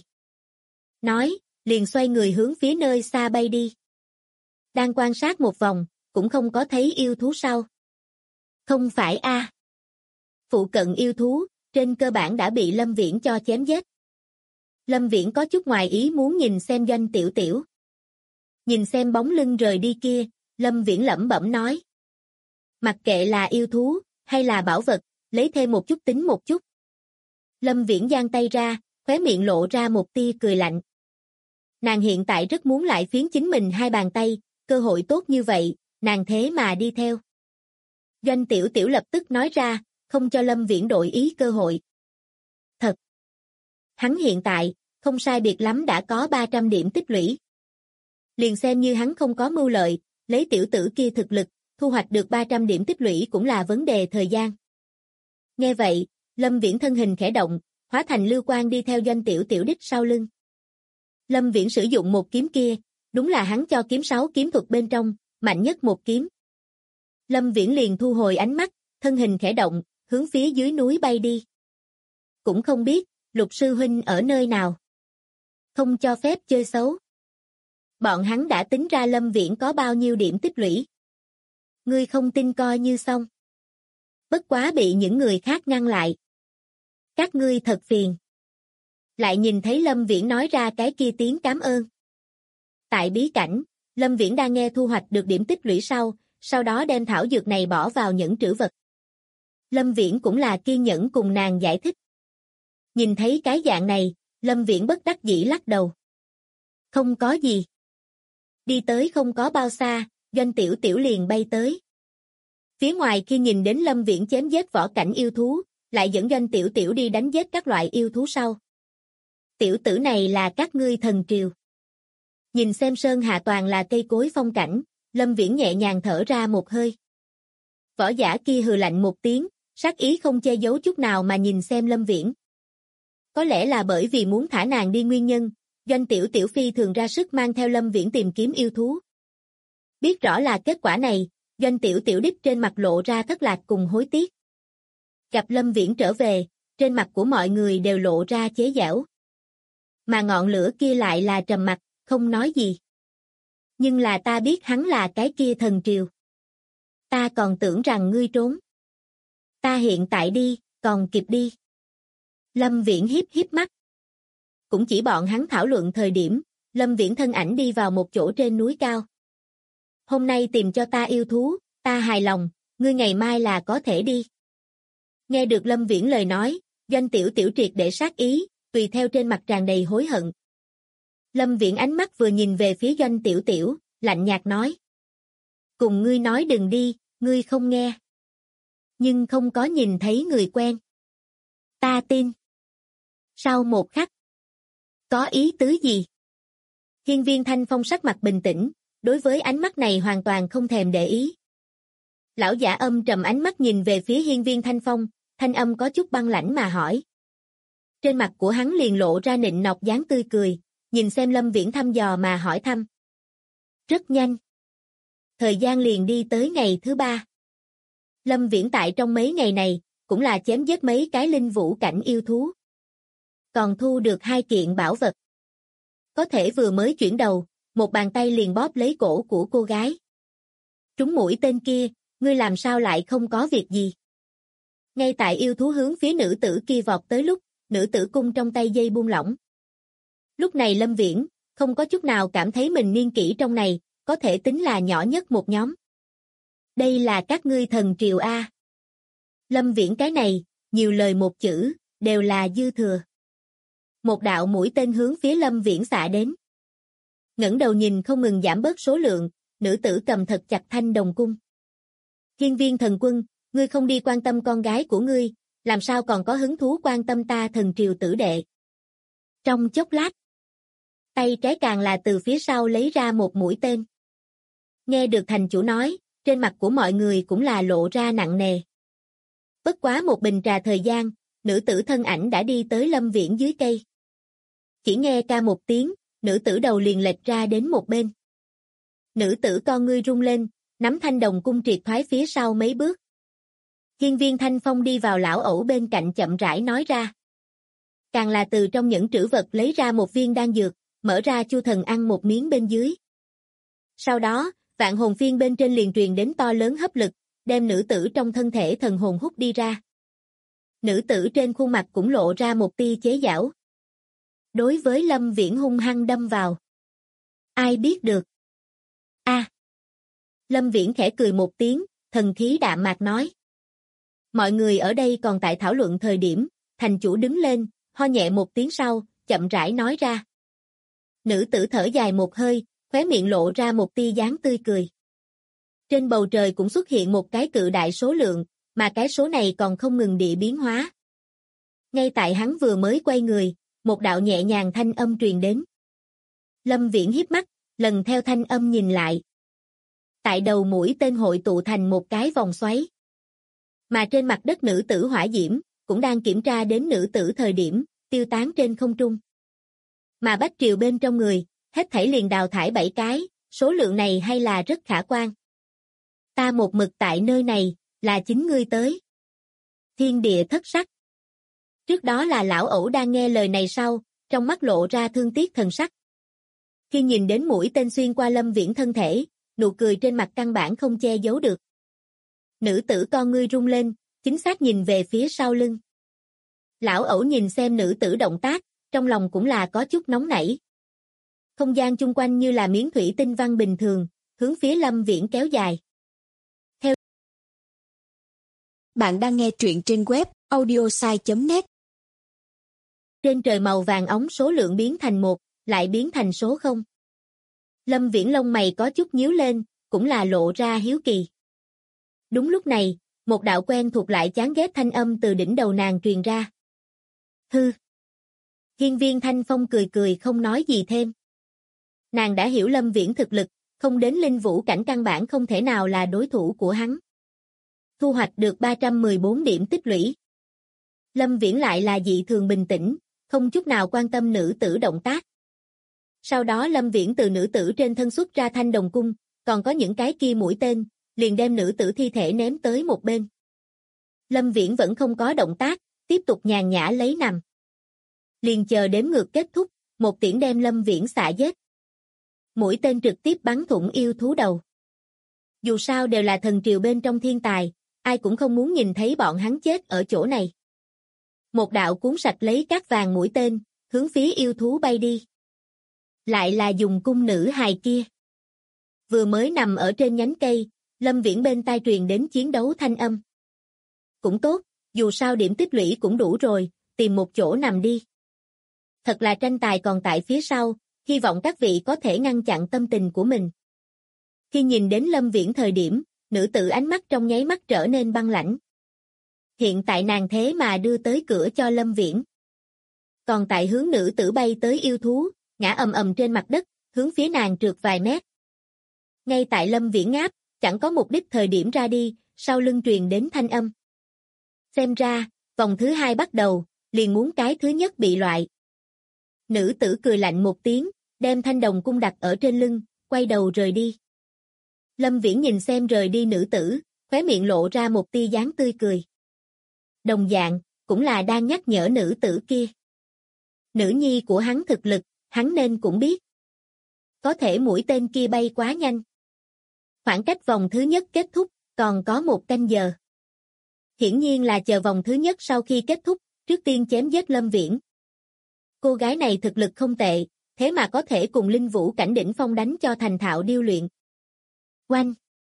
Nói, liền xoay người hướng phía nơi xa bay đi. Đang quan sát một vòng, cũng không có thấy yêu thú sau. Không phải a. Phụ cận yêu thú, trên cơ bản đã bị Lâm Viễn cho chém giết. Lâm Viễn có chút ngoài ý muốn nhìn xem Doanh Tiểu Tiểu. Nhìn xem bóng lưng rời đi kia, Lâm Viễn lẩm bẩm nói. Mặc kệ là yêu thú, hay là bảo vật, lấy thêm một chút tính một chút. Lâm Viễn giang tay ra, khóe miệng lộ ra một tia cười lạnh. Nàng hiện tại rất muốn lại phiến chính mình hai bàn tay, cơ hội tốt như vậy, nàng thế mà đi theo. Doanh Tiểu Tiểu lập tức nói ra, không cho Lâm Viễn đổi ý cơ hội. Thật! Hắn hiện tại, không sai biệt lắm đã có 300 điểm tích lũy. Liền xem như hắn không có mưu lợi, lấy tiểu tử kia thực lực, thu hoạch được 300 điểm tích lũy cũng là vấn đề thời gian. Nghe vậy, Lâm Viễn thân hình khẽ động, hóa thành lưu quang đi theo Doanh Tiểu Tiểu đích sau lưng. Lâm Viễn sử dụng một kiếm kia, đúng là hắn cho kiếm 6 kiếm thuật bên trong, mạnh nhất một kiếm. Lâm Viễn liền thu hồi ánh mắt, thân hình khẽ động, hướng phía dưới núi bay đi. Cũng không biết, Lục sư huynh ở nơi nào. Không cho phép chơi xấu. Bọn hắn đã tính ra Lâm Viễn có bao nhiêu điểm tích lũy. Ngươi không tin coi như xong. Bất quá bị những người khác ngăn lại. Các ngươi thật phiền. Lại nhìn thấy Lâm Viễn nói ra cái kia tiếng cảm ơn. Tại bí cảnh, Lâm Viễn đang nghe thu hoạch được điểm tích lũy sau đó đem thảo dược này bỏ vào những trữ vật. Lâm Viễn cũng là kiên nhẫn cùng nàng giải thích. Nhìn thấy cái dạng này, Lâm Viễn bất đắc dĩ lắc đầu. Không có gì. Đi tới không có bao xa, Doanh Tiểu Tiểu liền bay tới. Phía ngoài khi nhìn đến Lâm Viễn chém giết võ cảnh yêu thú, lại dẫn Doanh Tiểu Tiểu đi đánh giết các loại yêu thú sau. Tiểu tử này là các ngươi thần triều. Nhìn xem sơn hạ toàn là cây cối phong cảnh, Lâm Viễn nhẹ nhàng thở ra một hơi. Võ giả kia hừ lạnh một tiếng, sát ý không che giấu chút nào mà nhìn xem Lâm Viễn. Có lẽ là bởi vì muốn thả nàng đi nguyên nhân, Doanh Tiểu Tiểu phi thường ra sức mang theo Lâm Viễn tìm kiếm yêu thú. Biết rõ là kết quả này, Doanh Tiểu Tiểu đích trên mặt lộ ra thất lạc cùng hối tiếc. Gặp Lâm Viễn trở về, trên mặt của mọi người đều lộ ra chế giễu. Mà ngọn lửa kia lại là trầm mặc, không nói gì. Nhưng là ta biết hắn là cái kia thần triều. Ta còn tưởng rằng ngươi trốn. Ta hiện tại đi, còn kịp đi. Lâm Viễn hiếp hiếp mắt. Cũng chỉ bọn hắn thảo luận thời điểm, Lâm Viễn thân ảnh đi vào một chỗ trên núi cao. Hôm nay tìm cho ta yêu thú, ta hài lòng, ngươi ngày mai là có thể đi. Nghe được Lâm Viễn lời nói, Doanh Tiểu Tiểu triệt để sát ý, tùy theo trên mặt tràn đầy hối hận. Lâm Viễn ánh mắt vừa nhìn về phía Doanh Tiểu Tiểu, lạnh nhạt nói. Cùng ngươi nói đừng đi, ngươi không nghe. Nhưng không có nhìn thấy người quen. Ta tin. Sau một khắc. Có ý tứ gì? Hiên Viên Thanh Phong sắc mặt bình tĩnh, đối với ánh mắt này hoàn toàn không thèm để ý. Lão giả âm trầm ánh mắt nhìn về phía Hiên Viên Thanh Phong, thanh âm có chút băng lãnh mà hỏi. Trên mặt của hắn liền lộ ra nịnh nọt dáng tươi cười, nhìn xem Lâm Viễn thăm dò mà hỏi thăm. Rất nhanh. Thời gian liền đi tới ngày thứ 3. Lâm Viễn tại trong mấy ngày này, cũng là chém giết mấy cái linh vũ cảnh yêu thú. Còn thu được 2 kiện bảo vật. Có thể vừa mới chuyển đầu, một bàn tay liền bóp lấy cổ của cô gái. Trúng mũi tên kia, ngươi làm sao lại không có việc gì? Ngay tại yêu thú hướng phía nữ tử kia vọt tới lúc, nữ tử cung trong tay dây buông lỏng. Lúc này Lâm Viễn, không có chút nào cảm thấy mình niên kỷ trong này, có thể tính là nhỏ nhất một nhóm. Đây là các ngươi thần triều A. Lâm Viễn cái này, nhiều lời một chữ, đều là dư thừa. Một đạo mũi tên hướng phía Lâm Viễn xạ đến. Ngẩng đầu nhìn không ngừng giảm bớt số lượng, nữ tử cầm thật chặt thanh đồng cung. Hiên Viên thần quân, ngươi không đi quan tâm con gái của ngươi, làm sao còn có hứng thú quan tâm ta thần triều tử đệ. Trong chốc lát, tay trái càng là từ phía sau lấy ra một mũi tên. Nghe được thành chủ nói, trên mặt của mọi người cũng là lộ ra nặng nề. Bất quá một bình trà thời gian, nữ tử thân ảnh đã đi tới Lâm Viễn dưới cây. Chỉ nghe ca một tiếng, nữ tử đầu liền lệch ra đến một bên. Nữ tử con ngươi rung lên, nắm thanh đồng cung triệt thoái phía sau mấy bước. Hiên Viên Thanh Phong đi vào lão ẩu bên cạnh chậm rãi nói ra. Càng là từ trong những trữ vật lấy ra một viên đan dược, mở ra Chu Thần ăn một miếng bên dưới. Sau đó, vạn hồn phiên bên trên liền truyền đến to lớn hấp lực, đem nữ tử trong thân thể thần hồn hút đi ra. Nữ tử trên khuôn mặt cũng lộ ra một tia chế giễu. Đối với Lâm Viễn hung hăng đâm vào. Ai biết được? A. Lâm Viễn khẽ cười một tiếng, thần khí đạm mạc nói. Mọi người ở đây còn tại thảo luận thời điểm, thành chủ đứng lên, ho nhẹ một tiếng sau, chậm rãi nói ra. Nữ tử thở dài một hơi, khóe miệng lộ ra một tia dáng tươi cười. Trên bầu trời cũng xuất hiện một cái cự đại số lượng, mà cái số này còn không ngừng địa biến hóa. Ngay tại hắn vừa mới quay người, một đạo nhẹ nhàng thanh âm truyền đến. Lâm Viễn híp mắt, lần theo thanh âm nhìn lại. Tại đầu mũi tên hội tụ thành một cái vòng xoáy. Mà trên mặt đất nữ tử hỏa diễm, cũng đang kiểm tra đến nữ tử thời điểm, tiêu tán trên không trung. Mà Bách Triều bên trong người, hết thảy liền đào thải 7 cái, số lượng này hay là rất khả quan. Ta một mực tại nơi này, là chính ngươi tới. Thiên địa thất sắc. Trước đó là lão ẩu đang nghe lời này sau, trong mắt lộ ra thương tiếc thần sắc. Khi nhìn đến mũi tên xuyên qua Lâm Viễn thân thể, nụ cười trên mặt căn bản không che giấu được. Nữ tử con ngươi rung lên, chính xác nhìn về phía sau lưng. Lão ẩu nhìn xem nữ tử động tác, trong lòng cũng là có chút nóng nảy. Không gian chung quanh như là miếng thủy tinh văn bình thường, hướng phía Lâm Viễn kéo dài. Bạn đang nghe truyện trên web audiosai.net. Trên trời màu vàng óng số lượng biến thành 1, lại biến thành số 0. Lâm Viễn lông mày có chút nhíu lên, cũng là lộ ra hiếu kỳ. Đúng lúc này, một đạo quen thuộc lại chán ghét thanh âm từ đỉnh đầu nàng truyền ra. Hư. Hiên Viên Thanh Phong cười cười không nói gì thêm. Nàng đã hiểu Lâm Viễn thực lực, không đến linh vũ cảnh căn bản không thể nào là đối thủ của hắn. Thu hoạch được 314 điểm tích lũy. Lâm Viễn lại là dị thường bình tĩnh, không chút nào quan tâm nữ tử động tác. Sau đó Lâm Viễn từ nữ tử trên thân xuất ra thanh đồng cung, còn có những cái kia mũi tên, liền đem nữ tử thi thể ném tới một bên. Lâm Viễn vẫn không có động tác, tiếp tục nhàn nhã lấy nằm. Liền chờ đếm ngược kết thúc, một tiễn đem Lâm Viễn xạ giết. Mũi tên trực tiếp bắn thủng yêu thú đầu. Dù sao đều là thần triều bên trong thiên tài, ai cũng không muốn nhìn thấy bọn hắn chết ở chỗ này. Một đạo cuốn sạch lấy cát vàng mũi tên, hướng phía yêu thú bay đi. Lại là dùng cung nữ hài kia. Vừa mới nằm ở trên nhánh cây, Lâm Viễn bên tai truyền đến chiến đấu thanh âm. Cũng tốt, dù sao điểm tích lũy cũng đủ rồi, tìm một chỗ nằm đi. Thật là tranh tài còn tại phía sau, hy vọng các vị có thể ngăn chặn tâm tình của mình. Khi nhìn đến Lâm Viễn thời điểm, nữ tử ánh mắt trong nháy mắt trở nên băng lãnh. Hiện tại nàng thế mà đưa tới cửa cho Lâm Viễn. Còn tại hướng nữ tử bay tới yêu thú, ngã ầm ầm trên mặt đất, hướng phía nàng trượt vài mét. Ngay tại Lâm Viễn ngáp, chẳng có mục đích thời điểm ra đi, sau lưng truyền đến thanh âm. Xem ra, vòng thứ 2 bắt đầu, liền muốn cái thứ nhất bị loại. Nữ tử cười lạnh một tiếng, đem thanh đồng cung đặt ở trên lưng, quay đầu rời đi. Lâm Viễn nhìn xem rời đi nữ tử, khóe miệng lộ ra một tia dáng tươi cười. Đồng dạng, cũng là đang nhắc nhở nữ tử kia. Nữ nhi của hắn thực lực, hắn nên cũng biết. Có thể mũi tên kia bay quá nhanh. Khoảng cách vòng thứ nhất kết thúc, còn có 1 canh giờ. Hiển nhiên là chờ vòng thứ nhất sau khi kết thúc, trước tiên chém giết Lâm Viễn. Cô gái này thực lực không tệ, thế mà có thể cùng linh vũ cảnh đỉnh phong đánh cho thành thạo điêu luyện. Oanh!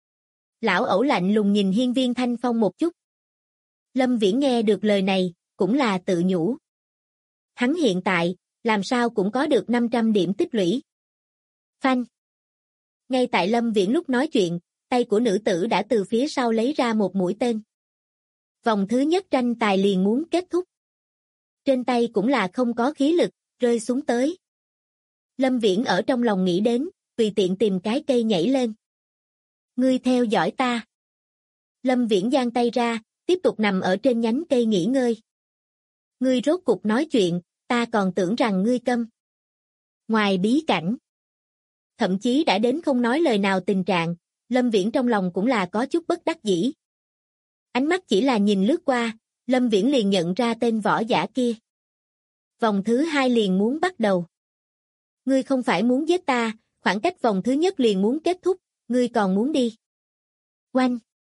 Lão ẩu lạnh lùng nhìn Hiên Viên Thanh Phong một chút. Lâm Viễn nghe được lời này, cũng là tự nhủ. Hắn hiện tại, làm sao cũng có được 500 điểm tích lũy. Phanh! Ngay tại Lâm Viễn lúc nói chuyện, tay của nữ tử đã từ phía sau lấy ra một mũi tên. Vòng thứ nhất tranh tài liền muốn kết thúc. Trên tay cũng là không có khí lực, rơi xuống tới. Lâm Viễn ở trong lòng nghĩ đến, tùy tiện tìm cái cây nhảy lên. Ngươi theo dõi ta. Lâm Viễn giang tay ra, tiếp tục nằm ở trên nhánh cây nghỉ ngơi. Ngươi rốt cục nói chuyện, ta còn tưởng rằng ngươi câm. Ngoài bí cảnh, thậm chí đã đến không nói lời nào tình trạng, Lâm Viễn trong lòng cũng là có chút bất đắc dĩ. Ánh mắt chỉ là nhìn lướt qua, Lâm Viễn liền nhận ra tên võ giả kia. Vòng thứ 2 liền muốn bắt đầu. Ngươi không phải muốn giết ta, khoảng cách vòng thứ nhất liền muốn kết thúc, ngươi còn muốn đi. Oanh!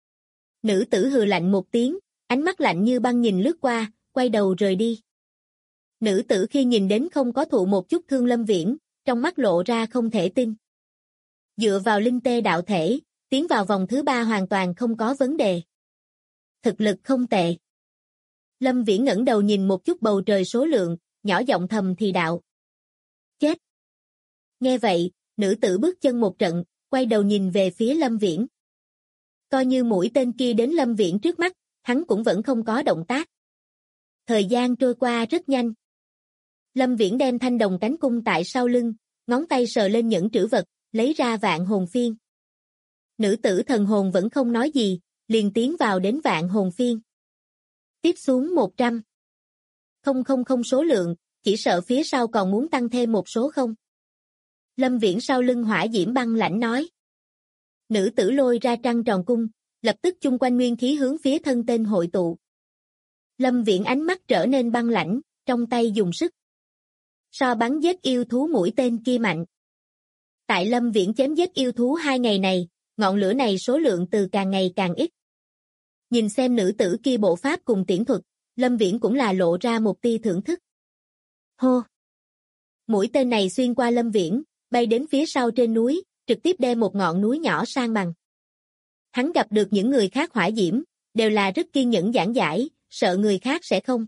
Nữ tử hừ lạnh một tiếng, ánh mắt lạnh như băng nhìn lướt qua, quay đầu rời đi. Nữ tử khi nhìn đến không có thụ một chút thương Lâm Viễn, trong mắt lộ ra không thể tin. Dựa vào linh tê đạo thể, tiến vào vòng thứ 3 hoàn toàn không có vấn đề. Thực lực không tệ. Lâm Viễn ngẩng đầu nhìn một chút bầu trời số lượng, nhỏ giọng thầm thì đạo. Chết! Nghe vậy, nữ tử bước chân một trận, quay đầu nhìn về phía Lâm Viễn. Coi như mũi tên kia đến Lâm Viễn trước mắt, hắn cũng vẫn không có động tác. Thời gian trôi qua rất nhanh. Lâm Viễn đem thanh đồng cánh cung tại sau lưng, ngón tay sờ lên những trữ vật, lấy ra vạn hồn phiên. Nữ tử thần hồn vẫn không nói gì, liền tiến vào đến vạn hồn phiên. Tiếp xuống 100. 000 số lượng, chỉ sợ phía sau còn muốn tăng thêm một số không. Lâm Viễn sau lưng hỏa diễm băng lãnh nói. Nữ tử lôi ra trăng tròn cung, lập tức chung quanh nguyên khí hướng phía thân tên hội tụ. Lâm Viễn ánh mắt trở nên băng lãnh, trong tay dùng sức. So bắn giết yêu thú mũi tên kia mạnh. Tại Lâm Viễn chém giết yêu thú 2 ngày này, ngọn lửa này số lượng từ càng ngày càng ít. Nhìn xem nữ tử kia bộ pháp cùng tiễn thuật, Lâm Viễn cũng là lộ ra một tia thưởng thức. Hô! Mũi tên này xuyên qua Lâm Viễn, bay đến phía sau trên núi, trực tiếp đem một ngọn núi nhỏ san bằng. Hắn gặp được những người khác hỏa diễm, đều là rất kiên nhẫn giảng giải, sợ người khác sẽ không.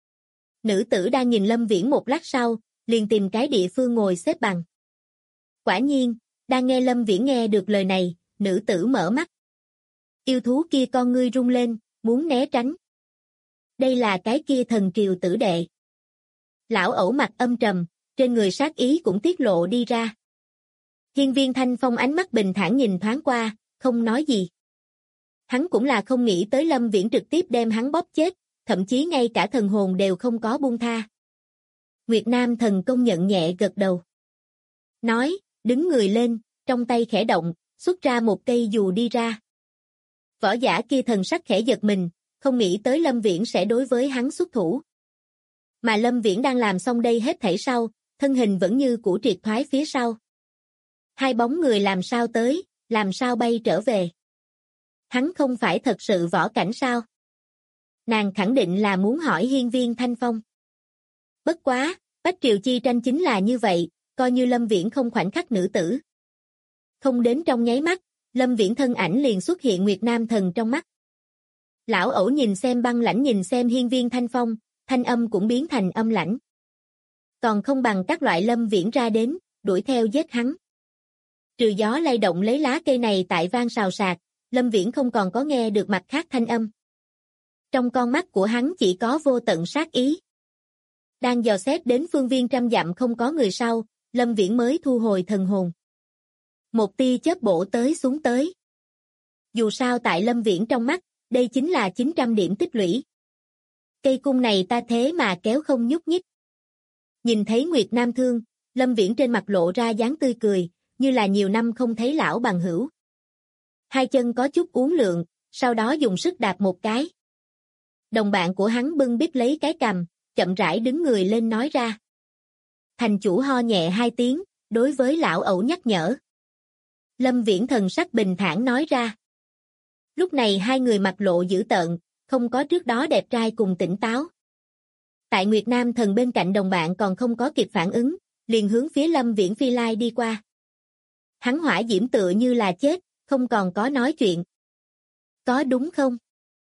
Nữ tử đang nhìn Lâm Viễn một lát sau, liền tìm cái địa phương ngồi xếp bằng. Quả nhiên, đang nghe Lâm Viễn nghe được lời này, nữ tử mở mắt. Yêu thú kia con ngươi rung lên, muốn né tránh. Đây là cái kia thần kiều tử đệ. Lão ẩu mặt âm trầm, trên người sát ý cũng tiết lộ đi ra. Hiên Viên Thanh Phong ánh mắt bình thản nhìn thoáng qua, không nói gì. Hắn cũng là không nghĩ tới Lâm Viễn trực tiếp đem hắn bóp chết, thậm chí ngay cả thần hồn đều không có buông tha. Nguyệt Nam thần công nhận nhẹ gật đầu. Nói, đứng người lên, trong tay khẽ động, xuất ra một cây dù đi ra. Võ giả kia thần sắc khẽ giật mình, không nghĩ tới Lâm Viễn sẽ đối với hắn xuất thủ. Mà Lâm Viễn đang làm xong đây hết thảy sau, thân hình vẫn như cũ triệt thoái phía sau. Hai bóng người làm sao tới, làm sao bay trở về. Hắn không phải thật sự võ cảnh sao? Nàng khẳng định là muốn hỏi Hiên Viên Thanh Phong. Bất quá, Bách Triều chi tranh chính là như vậy, coi như Lâm Viễn không khoảnh khắc nữ tử. Không đến trong nháy mắt, Lâm Viễn thân ảnh liền xuất hiện Nguyệt Nam thần trong mắt. Lão ẩu nhìn xem băng lãnh nhìn xem Hiên Viên Thanh Phong, thanh âm cũng biến thành âm lãnh. Còn không bằng các loại Lâm Viễn ra đến, đuổi theo giết hắn. Trừ gió lay động lấy lá cây này tại vang xào xạc, Lâm Viễn không còn có nghe được mặt khác thanh âm. Trong con mắt của hắn chỉ có vô tận sát ý. Đang dò xét đến phương viên trăm dặm không có người sau, Lâm Viễn mới thu hồi thần hồn. Một tia chớp bổ tới xuống tới. Dù sao tại Lâm Viễn trong mắt, đây chính là 900 điểm tích lũy. Cây cung này ta thế mà kéo không nhúc nhích. Nhìn thấy Nguyệt Nam thương, Lâm Viễn trên mặt lộ ra dáng tươi cười, như là nhiều năm không thấy lão bằng hữu. Hai chân có chút uốn lượn, sau đó dùng sức đạp một cái. Đồng bạn của hắn bưng bít lấy cái cằm, chậm rãi đứng người lên nói ra. Thành chủ ho nhẹ hai tiếng, đối với lão ẩu nhắc nhở. Lâm Viễn thần sắc bình thản nói ra. Lúc này hai người mặt lộ dữ tợn, không có trước đó đẹp trai cùng tỉnh táo. Tại Nguyệt Nam thần bên cạnh đồng bạn còn không có kịp phản ứng, liền hướng phía Lâm Viễn phi lai đi qua. Hắn hỏa diễm tựa như là chết, không còn có nói chuyện. Có đúng không?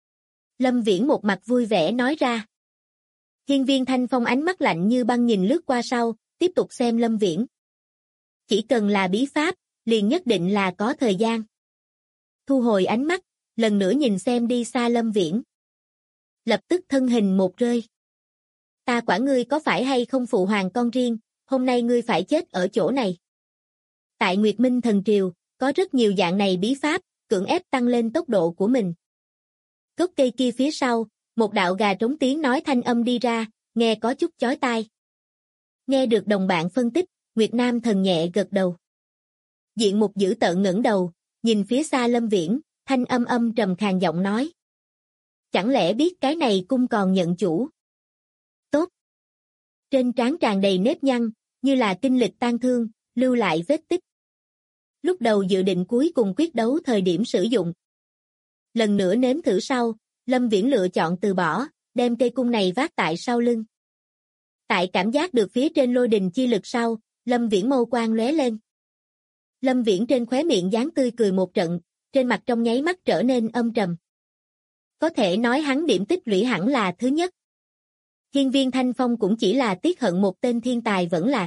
Lâm Viễn một mặt vui vẻ nói ra. Hiên Viên Thanh Phong ánh mắt lạnh như băng nhìn lướt qua sau, tiếp tục xem Lâm Viễn. Chỉ cần là bí pháp, liền nhất định là có thời gian. Thu hồi ánh mắt, lần nữa nhìn xem đi xa Lâm Viễn. Lập tức thân hình một rơi. Ta quản ngươi có phải hay không phụ hoàng con riêng, hôm nay ngươi phải chết ở chỗ này. Tại Nguyệt Minh Thần Triều, có rất nhiều dạng này bí pháp, cưỡng ép tăng lên tốc độ của mình. Gốc cây kia phía sau, một đạo gà trống tiếng nói thanh âm đi ra, nghe có chút chói tai. Nghe được đồng bạn phân tích, Nguyệt Nam thần nhẹ gật đầu. Diện Mục dữ tợn ngẩng đầu, nhìn phía xa Lâm Viễn, thanh âm âm trầm khàn giọng nói. Chẳng lẽ biết cái này cung còn nhận chủ? Tốt. Trên trán tràn đầy nếp nhăn, như là kinh lịch tang thương, lưu lại vết tích. Lúc đầu dự định cuối cùng quyết đấu thời điểm sử dụng. Lần nữa nếm thử sau, Lâm Viễn lựa chọn từ bỏ, đem cây cung này vác tại sau lưng. Tại cảm giác được phía trên lôi đình chi lực sau, Lâm Viễn mâu quang lóe lên. Lâm Viễn trên khóe miệng dáng tươi cười một trận, trên mặt trong nháy mắt trở nên âm trầm. Có thể nói hắn điểm tích lũy hẳn là thứ nhất. Hiên Viên Thanh Phong cũng chỉ là tiếc hận một tên thiên tài vẫn lạc.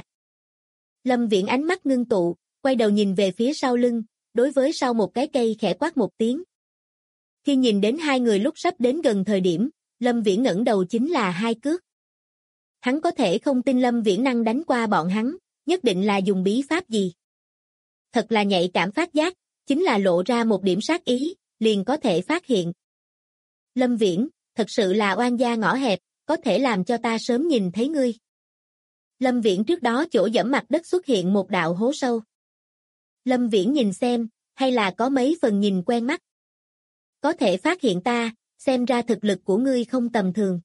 Lâm Viễn ánh mắt ngưng tụ, quay đầu nhìn về phía sau lưng, đối với sau một cái cây khẽ quát một tiếng. Khi nhìn đến hai người lúc sắp đến gần thời điểm, Lâm Viễn ngẩng đầu chính là hai cước. Hắn có thể không tin Lâm Viễn năng đánh qua bọn hắn, nhất định là dùng bí pháp gì. Thật là nhạy cảm phát giác, chính là lộ ra một điểm sát ý, liền có thể phát hiện. Lâm Viễn, thật sự là oan gia ngõ hẹp, có thể làm cho ta sớm nhìn thấy ngươi. Lâm Viễn trước đó chỗ dẫm mặt đất xuất hiện một đạo hố sâu. Lâm Viễn nhìn xem, hay là có mấy phần nhìn quen mắt. Có thể phát hiện ta, xem ra thực lực của ngươi không tầm thường.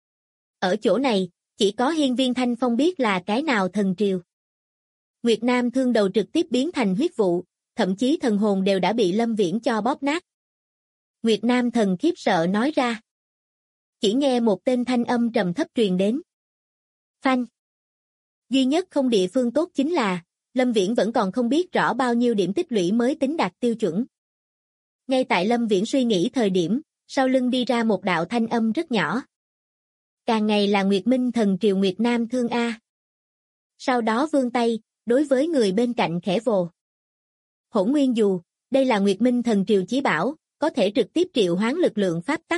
Ở chỗ này, chỉ có Hiên Viên Thanh Phong biết là cái nào thần triều. Nguyệt Nam thương đầu trực tiếp biến thành huyết vụ, thậm chí thần hồn đều đã bị Lâm Viễn cho bóp nát. Nguyệt Nam Thần khiếp sợ nói ra. Chỉ nghe một tên thanh âm trầm thấp truyền đến. Phanh. Duy nhất không địa phương tốt chính là, Lâm Viễn vẫn còn không biết rõ bao nhiêu điểm tích lũy mới tính đạt tiêu chuẩn. Ngay tại Lâm Viễn suy nghĩ thời điểm, sau lưng đi ra một đạo thanh âm rất nhỏ. Càng ngày là Nguyệt Minh Thần Triều Nguyệt Nam Thương A. Sau đó vươn tay, đối với người bên cạnh khẽ vồ. Hỗn Nguyên Dù, đây là Nguyệt Minh Thần Triều chí bảo, có thể trực tiếp triệu hoán lực lượng pháp tắc.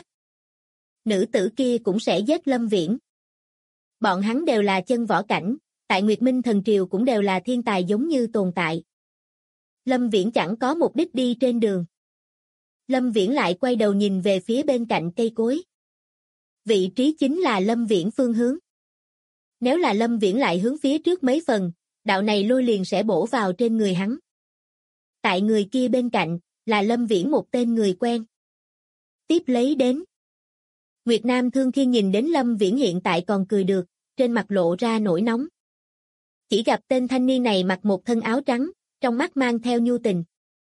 Nữ tử kia cũng sẽ giết Lâm Viễn. Bọn hắn đều là chân võ cảnh, tại Nguyệt Minh Thần Triều cũng đều là thiên tài giống như tồn tại. Lâm Viễn chẳng có mục đích đi trên đường. Lâm Viễn lại quay đầu nhìn về phía bên cạnh cây cối. Vị trí chính là Lâm Viễn phương hướng. Nếu là Lâm Viễn lại hướng phía trước mấy phần, đạo này lôi liền sẽ bổ vào trên người hắn. Tại người kia bên cạnh, là Lâm Viễn một tên người quen. Tiếp lấy đến. Nguyệt Nam Thương khi nhìn đến Lâm Viễn hiện tại còn cười được, trên mặt lộ ra nỗi nóng. Chỉ gặp tên thanh niên này mặc một thân áo trắng, trong mắt mang theo nhu tình.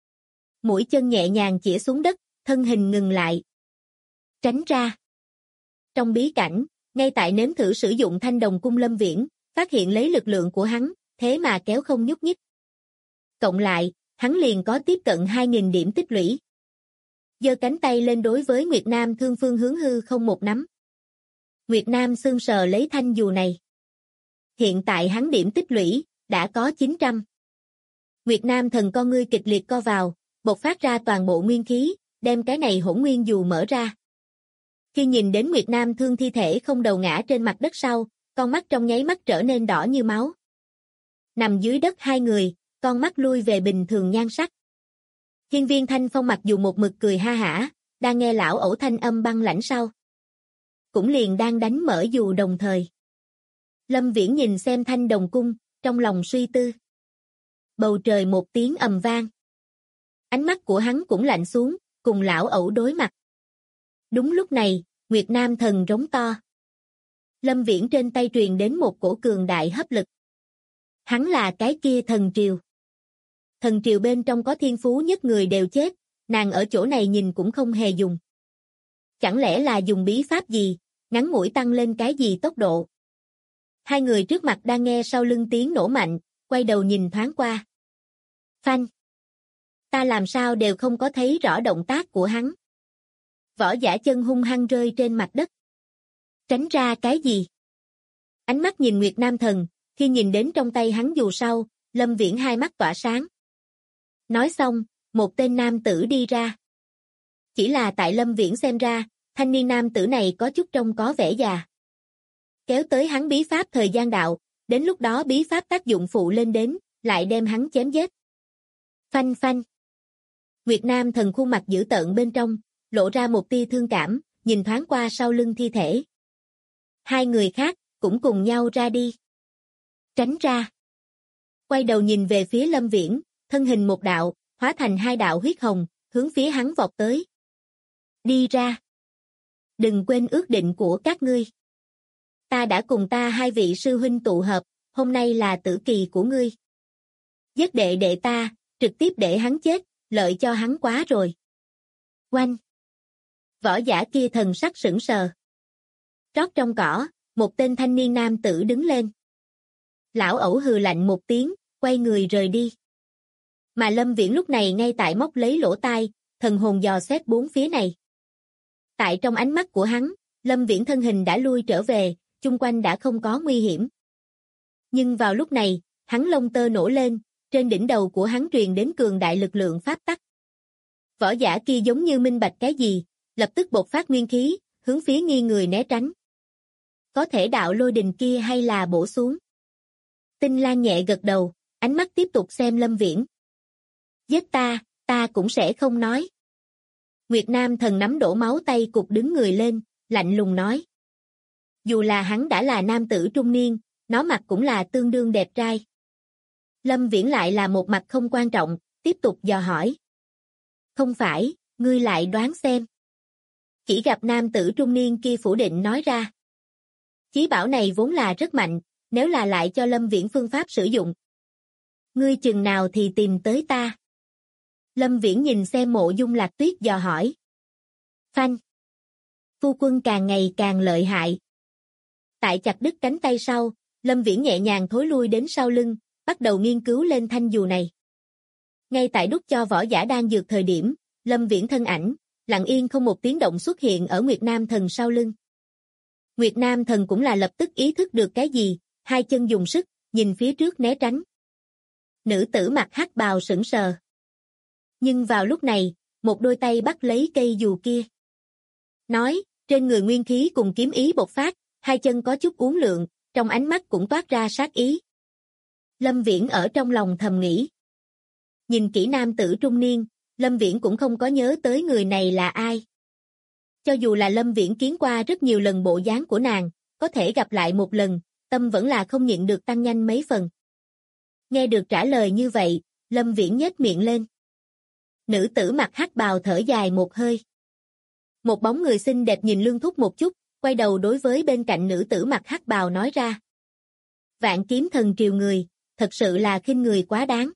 Mũi chân nhẹ nhàng chĩa xuống đất, thân hình ngừng lại. Tránh ra. Trong bí cảnh, ngay tại nếm thử sử dụng thanh đồng cung Lâm Viễn, phát hiện lấy lực lượng của hắn, thế mà kéo không nhúc nhích. Cộng lại, hắn liền có tiếp cận 2.000 điểm tích lũy. Giơ cánh tay lên đối với Nguyệt Nam Thương phương hướng hư không một nắm. Nguyệt Nam sương sờ lấy thanh dù này. Hiện tại hắn điểm tích lũy, đã có 900. Nguyệt Nam Thần con ngươi kịch liệt co vào, bộc phát ra toàn bộ nguyên khí, đem cái này hỗn nguyên dù mở ra. Khi nhìn đến Nguyệt Nam Thương thi thể không đầu ngã trên mặt đất sau, con mắt trong nháy mắt trở nên đỏ như máu. Nằm dưới đất hai người, con mắt lui về bình thường nhan sắc. Hiên Viên Thanh Phong mặc dù một mực cười ha hả, đang nghe lão ẩu thanh âm băng lãnh sau. Cũng liền đang đánh mở dù đồng thời. Lâm Viễn nhìn xem thanh đồng cung, trong lòng suy tư. Bầu trời một tiếng ầm vang. Ánh mắt của hắn cũng lạnh xuống, cùng lão ẩu đối mặt. Đúng lúc này, Nguyệt Nam Thần rống to. Lâm Viễn trên tay truyền đến một cổ cường đại hấp lực. Hắn là cái kia thần triều. Thần triều bên trong có thiên phú nhất người đều chết, nàng ở chỗ này nhìn cũng không hề dùng. Chẳng lẽ là dùng bí pháp gì, ngắn ngủi tăng lên cái gì tốc độ? Hai người trước mặt đang nghe sau lưng tiếng nổ mạnh, quay đầu nhìn thoáng qua. Phanh! Ta làm sao đều không có thấy rõ động tác của hắn. Võ giả chân hung hăng rơi trên mặt đất. Tránh ra cái gì? Ánh mắt nhìn Nguyệt Nam Thần, khi nhìn đến trong tay hắn dù sau, Lâm Viễn hai mắt tỏa sáng. Nói xong, một tên nam tử đi ra. Chỉ là tại Lâm Viễn xem ra, thanh niên nam tử này có chút trông có vẻ già. Kéo tới hắn bí pháp thời gian đạo, đến lúc đó bí pháp tác dụng phụ lên đến, lại đem hắn chém giết. Phanh phanh. Nguyệt Nam Thần khuôn mặt dữ tợn bên trong, lộ ra một tia thương cảm, nhìn thoáng qua sau lưng thi thể. Hai người khác, cũng cùng nhau ra đi. Tránh ra. Quay đầu nhìn về phía Lâm Viễn, thân hình một đạo, hóa thành hai đạo huyết hồng, hướng phía hắn vọt tới. Đi ra. Đừng quên ước định của các ngươi. Ta đã cùng ta hai vị sư huynh tụ hợp, hôm nay là tử kỳ của ngươi. Giết đệ đệ ta, trực tiếp để hắn chết, lợi cho hắn quá rồi. Oanh. Võ giả kia thần sắc sững sờ. Trót trong cỏ, một tên thanh niên nam tử đứng lên. Lão ẩu hừ lạnh một tiếng, quay người rời đi. Mà Lâm Viễn lúc này ngay tại móc lấy lỗ tai, thần hồn dò xét bốn phía này. Tại trong ánh mắt của hắn, Lâm Viễn thân hình đã lui trở về, chung quanh đã không có nguy hiểm. Nhưng vào lúc này, hắn lông tơ nổ lên, trên đỉnh đầu của hắn truyền đến cường đại lực lượng pháp tắc. Võ giả kia giống như minh bạch cái gì, lập tức bộc phát nguyên khí, hướng phía nghi người né tránh. Có thể đạo lôi đình kia hay là bổ xuống. Tinh Lan nhẹ gật đầu, ánh mắt tiếp tục xem Lâm Viễn. Giết ta, ta cũng sẽ không nói. Nguyệt Nam Thần nắm đổ máu tay cục đứng người lên, lạnh lùng nói. Dù là hắn đã là nam tử trung niên, nó mặt cũng là tương đương đẹp trai. Lâm Viễn lại là một mặt không quan trọng, tiếp tục dò hỏi. Không phải, ngươi lại đoán xem. Chỉ gặp nam tử trung niên kia phủ định nói ra. Chí bảo này vốn là rất mạnh, nếu là lại cho Lâm Viễn phương pháp sử dụng. Ngươi chừng nào thì tìm tới ta. Lâm Viễn nhìn xem Mộ Dung Lạc Tuyết dò hỏi. Phanh. Phu quân càng ngày càng lợi hại. Tại chặt đứt cánh tay sau, Lâm Viễn nhẹ nhàng thối lui đến sau lưng, bắt đầu nghiên cứu lên thanh dù này. Ngay tại đút cho võ giả đan dược thời điểm, Lâm Viễn thân ảnh, lặng yên không một tiếng động xuất hiện ở Nguyệt Nam Thần sau lưng. Nguyệt Nam Thần cũng là lập tức ý thức được cái gì, hai chân dùng sức, nhìn phía trước né tránh. Nữ tử mặc hắc bào sững sờ. Nhưng vào lúc này, một đôi tay bắt lấy cây dù kia. Nói, trên người nguyên khí cùng kiếm ý bộc phát, hai chân có chút uốn lượn, trong ánh mắt cũng toát ra sát ý. Lâm Viễn ở trong lòng thầm nghĩ. Nhìn kỹ nam tử trung niên, Lâm Viễn cũng không có nhớ tới người này là ai. Cho dù là Lâm Viễn kiến qua rất nhiều lần bộ dáng của nàng, có thể gặp lại một lần, tâm vẫn là không nhịn được tăng nhanh mấy phần. Nghe được trả lời như vậy, Lâm Viễn nhếch miệng lên. Nữ tử mặc hắc bào thở dài một hơi. Một bóng người xinh đẹp nhìn Lương Thúc một chút, quay đầu đối với bên cạnh nữ tử mặc hắc bào nói ra. Vạn kiếm thần triều người, thật sự là khinh người quá đáng.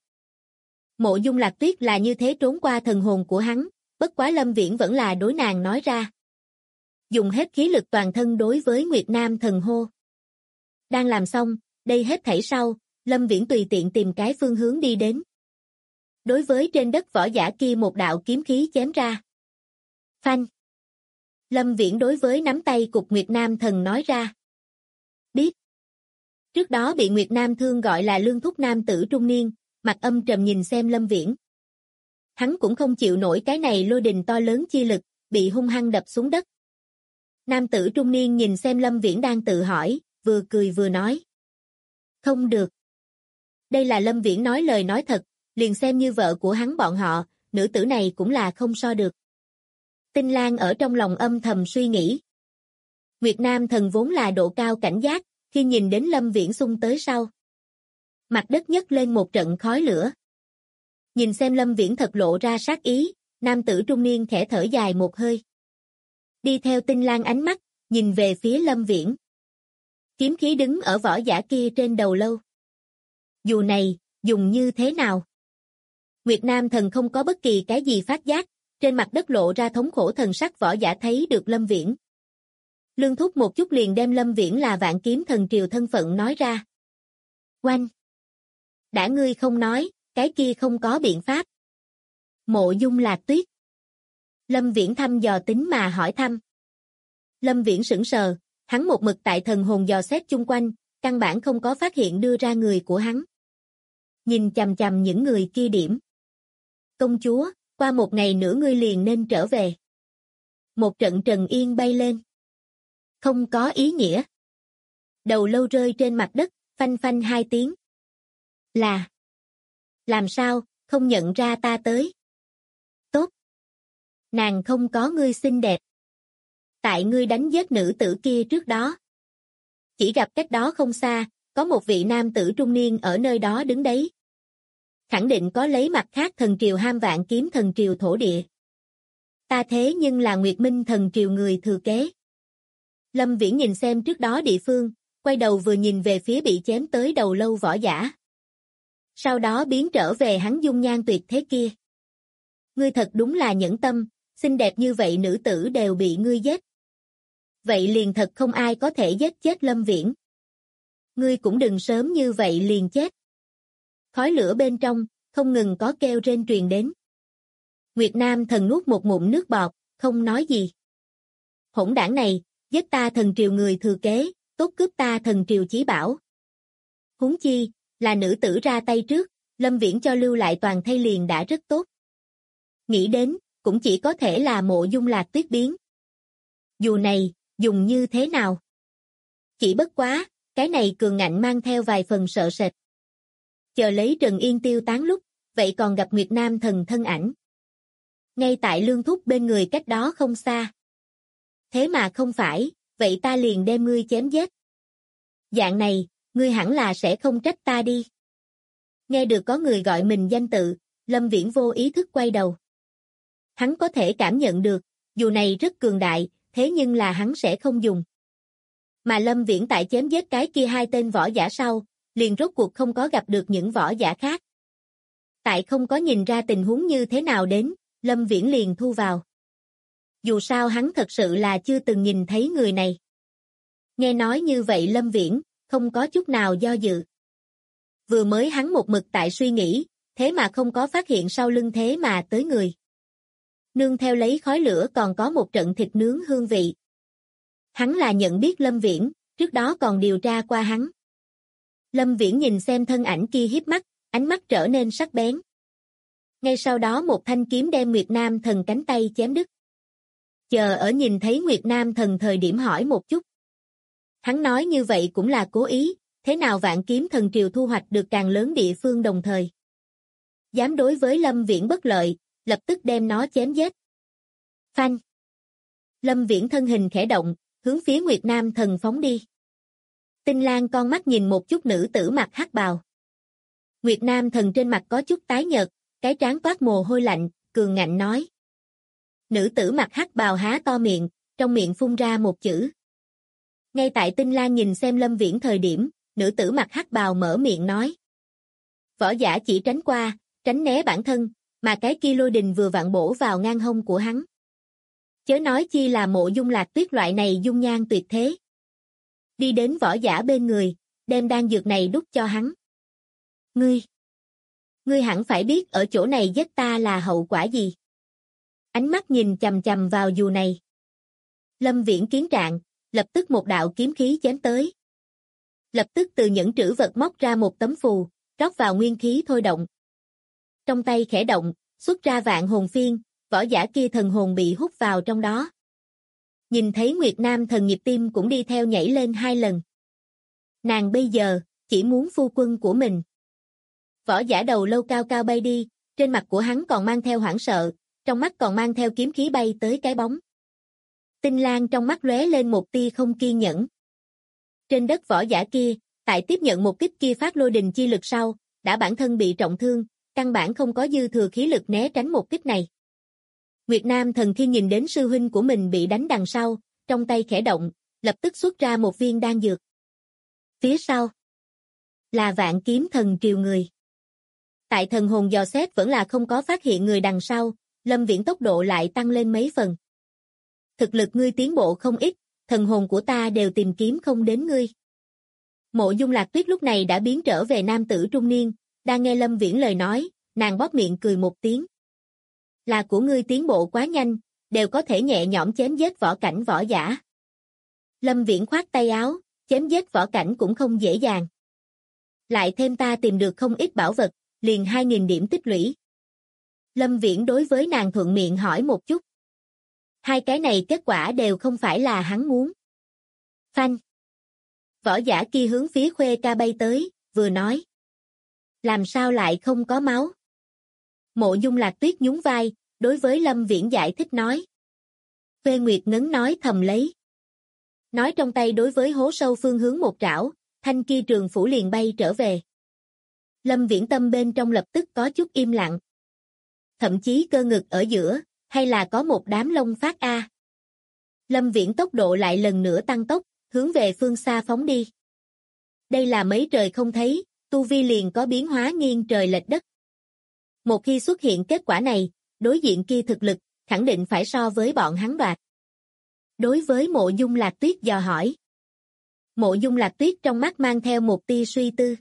Mộ Dung Lạc Tuyết là như thế trốn qua thần hồn của hắn, bất quá Lâm Viễn vẫn là đối nàng nói ra. Dùng hết khí lực toàn thân đối với Nguyệt Nam Thần hô. Đang làm xong, đây hết thảy sau, Lâm Viễn tùy tiện tìm cái phương hướng đi đến. Đối với trên đất võ giả kia một đạo kiếm khí chém ra. Phanh. Lâm Viễn đối với nắm tay cục Nguyệt Nam Thần nói ra. Biết. Trước đó bị Nguyệt Nam Thương gọi là Lương Thúc nam tử trung niên, mặt âm trầm nhìn xem Lâm Viễn. Hắn cũng không chịu nổi cái này lôi đình to lớn chi lực, bị hung hăng đập xuống đất. Nam tử trung niên nhìn xem Lâm Viễn đang tự hỏi, vừa cười vừa nói. Không được. Đây là Lâm Viễn nói lời nói thật, liền xem như vợ của hắn bọn họ, nữ tử này cũng là không so được. Tinh Lan ở trong lòng âm thầm suy nghĩ. Nguyệt Nam Thần vốn là độ cao cảnh giác, khi nhìn đến Lâm Viễn xung tới sau. Mặt đất nhấc lên một trận khói lửa. Nhìn xem Lâm Viễn thật lộ ra sát ý, nam tử trung niên khẽ thở dài một hơi. Đi theo Tinh Lan ánh mắt, nhìn về phía Lâm Viễn. Kiếm khí đứng ở võ giả kia trên đầu lâu. Dù này, dùng như thế nào? Nguyệt Nam Thần không có bất kỳ cái gì phát giác, trên mặt đất lộ ra thống khổ thần sắc võ giả thấy được Lâm Viễn. Lương Thúc một chút liền đem Lâm Viễn là Vạn Kiếm Thần triều thân phận nói ra. Oanh! Đã ngươi không nói, cái kia không có biện pháp. Mộ Dung Lạc Tuyết. Lâm Viễn thăm dò tính mà hỏi thăm. Lâm Viễn sững sờ, hắn một mực tại thần hồn dò xét chung quanh, căn bản không có phát hiện đưa ra người của hắn. Nhìn chằm chằm những người kia điểm. Công chúa, qua một ngày nữa ngươi liền nên trở về. Một trận trần yên bay lên. Không có ý nghĩa. Đầu lâu rơi trên mặt đất, phanh phanh hai tiếng. Là. Làm sao, không nhận ra ta tới. Tốt. Nàng không có ngươi xinh đẹp. Tại ngươi đánh giết nữ tử kia trước đó. Chỉ gặp cách đó không xa, có một vị nam tử trung niên ở nơi đó đứng đấy. Khẳng định có lấy mặt khác thần triều ham Vạn Kiếm Thần triều thổ địa. Ta thế nhưng là Nguyệt Minh Thần triều người thừa kế. Lâm Viễn nhìn xem trước đó địa phương, quay đầu vừa nhìn về phía bị chém tới đầu lâu võ giả. Sau đó biến trở về hắn dung nhan tuyệt thế kia. Ngươi thật đúng là nhẫn tâm, xinh đẹp như vậy nữ tử đều bị ngươi giết. Vậy liền thật không ai có thể giết chết Lâm Viễn. Ngươi cũng đừng sớm như vậy liền chết. Khói lửa bên trong, không ngừng có kêu rên truyền đến. Nguyệt Nam Thần nuốt một ngụm nước bọt, không nói gì. Hỗn đảng này, giết ta thần triều người thừa kế, tốt cướp ta thần triều chí bảo. Huống chi, là nữ tử ra tay trước, Lâm Viễn cho lưu lại toàn thây liền đã rất tốt. Nghĩ đến, cũng chỉ có thể là Mộ Dung Lạc Tuyết biến. Dù này, dùng như thế nào? Chỉ bất quá, cái này cường ngạnh mang theo vài phần sợ sệt. Chờ lấy Trần Yên tiêu tán lúc, vậy còn gặp Nguyệt Nam Thần thân ảnh. Ngay tại Lương Thúc bên người cách đó không xa. Thế mà không phải, vậy ta liền đem ngươi chém giết. Dạng này, ngươi hẳn là sẽ không trách ta đi. Nghe được có người gọi mình danh tự, Lâm Viễn vô ý thức quay đầu. Hắn có thể cảm nhận được, dù này rất cường đại, thế nhưng là hắn sẽ không dùng. Mà Lâm Viễn tại chém giết cái kia hai tên võ giả sau, liền rốt cuộc không có gặp được những võ giả khác. Tại không có nhìn ra tình huống như thế nào đến, Lâm Viễn liền thu vào. Dù sao hắn thật sự là chưa từng nhìn thấy người này. Nghe nói như vậy Lâm Viễn, không có chút nào do dự. Vừa mới hắn một mực tại suy nghĩ, thế mà không có phát hiện sau lưng thế mà tới người. Nương theo lấy khói lửa còn có một trận thịt nướng hương vị. Hắn là nhận biết Lâm Viễn, trước đó còn điều tra qua hắn. Lâm Viễn nhìn xem thân ảnh kia híp mắt, ánh mắt trở nên sắc bén. Ngay sau đó một thanh kiếm đem Nguyệt Nam Thần cánh tay chém đứt. Chờ ở nhìn thấy Nguyệt Nam Thần thời điểm hỏi một chút. Hắn nói như vậy cũng là cố ý, thế nào Vạn Kiếm Thần Triều thu hoạch được càng lớn địa phương đồng thời. Dám đối với Lâm Viễn bất lợi, lập tức đem nó chém giết. Phanh. Lâm Viễn thân hình khẽ động, hướng phía Nguyệt Nam Thần phóng đi. Tinh Lan con mắt nhìn một chút nữ tử mặc hắc bào. Nguyệt Nam Thần trên mặt có chút tái nhợt, cái trán toát mồ hôi lạnh, cường ngạnh nói. Nữ tử mặc hắc bào há to miệng, trong miệng phun ra một chữ. Ngay tại Tinh Lan nhìn xem Lâm Viễn thời điểm, nữ tử mặc hắc bào mở miệng nói. Võ giả chỉ tránh qua, tránh né bản thân, mà cái kia lôi đình vừa vặn bổ vào ngang hông của hắn. Chớ nói chi là Mộ Dung Lạc Tuyết loại này dung nhan tuyệt thế. Đi đến võ giả bên người, đem đan dược này đút cho hắn. Ngươi hẳn phải biết ở chỗ này giết ta là hậu quả gì. Ánh mắt nhìn chằm chằm vào dù này. Lâm Viễn kiến trạng, lập tức một đạo kiếm khí chém tới. Lập tức từ nhẫn trữ vật móc ra một tấm phù, rót vào nguyên khí thôi động. Trong tay khẽ động, xuất ra vạn hồn phiên, võ giả kia thần hồn bị hút vào trong đó. Nhìn thấy Nguyệt Nam Thần nhịp tim cũng đi theo nhảy lên 2 lần. Nàng bây giờ, chỉ muốn phu quân của mình. Võ giả đầu lâu cao cao bay đi, trên mặt của hắn còn mang theo hoảng sợ, trong mắt còn mang theo kiếm khí bay tới cái bóng. Tinh Lan trong mắt lóe lên một tia không kiên nhẫn. Trên đất võ giả kia, tại tiếp nhận một kích kia phát lôi đình chi lực sau, đã bản thân bị trọng thương, căn bản không có dư thừa khí lực né tránh một kích này. Nguyệt Nam Thần khi nhìn đến sư huynh của mình bị đánh đằng sau, trong tay khẽ động, lập tức xuất ra một viên đan dược. Phía sau là Vạn Kiếm Thần Triều người. Tại thần hồn dò xét vẫn là không có phát hiện người đằng sau, Lâm Viễn tốc độ lại tăng lên mấy phần. Thực lực ngươi tiến bộ không ít, thần hồn của ta đều tìm kiếm không đến ngươi. Mộ Dung Lạc Tuyết lúc này đã biến trở về nam tử trung niên, đang nghe Lâm Viễn lời nói, nàng bóp miệng cười một tiếng. Là của ngươi tiến bộ quá nhanh, đều có thể nhẹ nhõm chém giết võ cảnh võ giả. Lâm Viễn khoát tay áo, chém giết võ cảnh cũng không dễ dàng. Lại thêm ta tìm được không ít bảo vật, liền 2.000 điểm tích lũy. Lâm Viễn đối với nàng thuận miệng hỏi một chút. Hai cái này kết quả đều không phải là hắn muốn. Phanh. Võ giả kia hướng phía Khuê Ca bay tới, vừa nói. Làm sao lại không có máu? Mộ Dung Lạc Tuyết nhún vai, đối với Lâm Viễn giải thích nói. Khuê Nguyệt ngấn nói thầm lấy. Nói trong tay đối với hố sâu phương hướng một trảo, thanh kia trường phủ liền bay trở về. Lâm Viễn tâm bên trong lập tức có chút im lặng. Thậm chí cơ ngực ở giữa, hay là có một đám lông phát a. Lâm Viễn tốc độ lại lần nữa tăng tốc, hướng về phương xa phóng đi. Đây là mấy trời không thấy, tu vi liền có biến hóa nghiêng trời lệch đất. Một khi xuất hiện kết quả này, đối diện kia thực lực, khẳng định phải so với bọn hắn đoạt. Đối với Mộ Dung Lạc Tuyết dò hỏi. Mộ Dung Lạc Tuyết trong mắt mang theo một tia suy tư.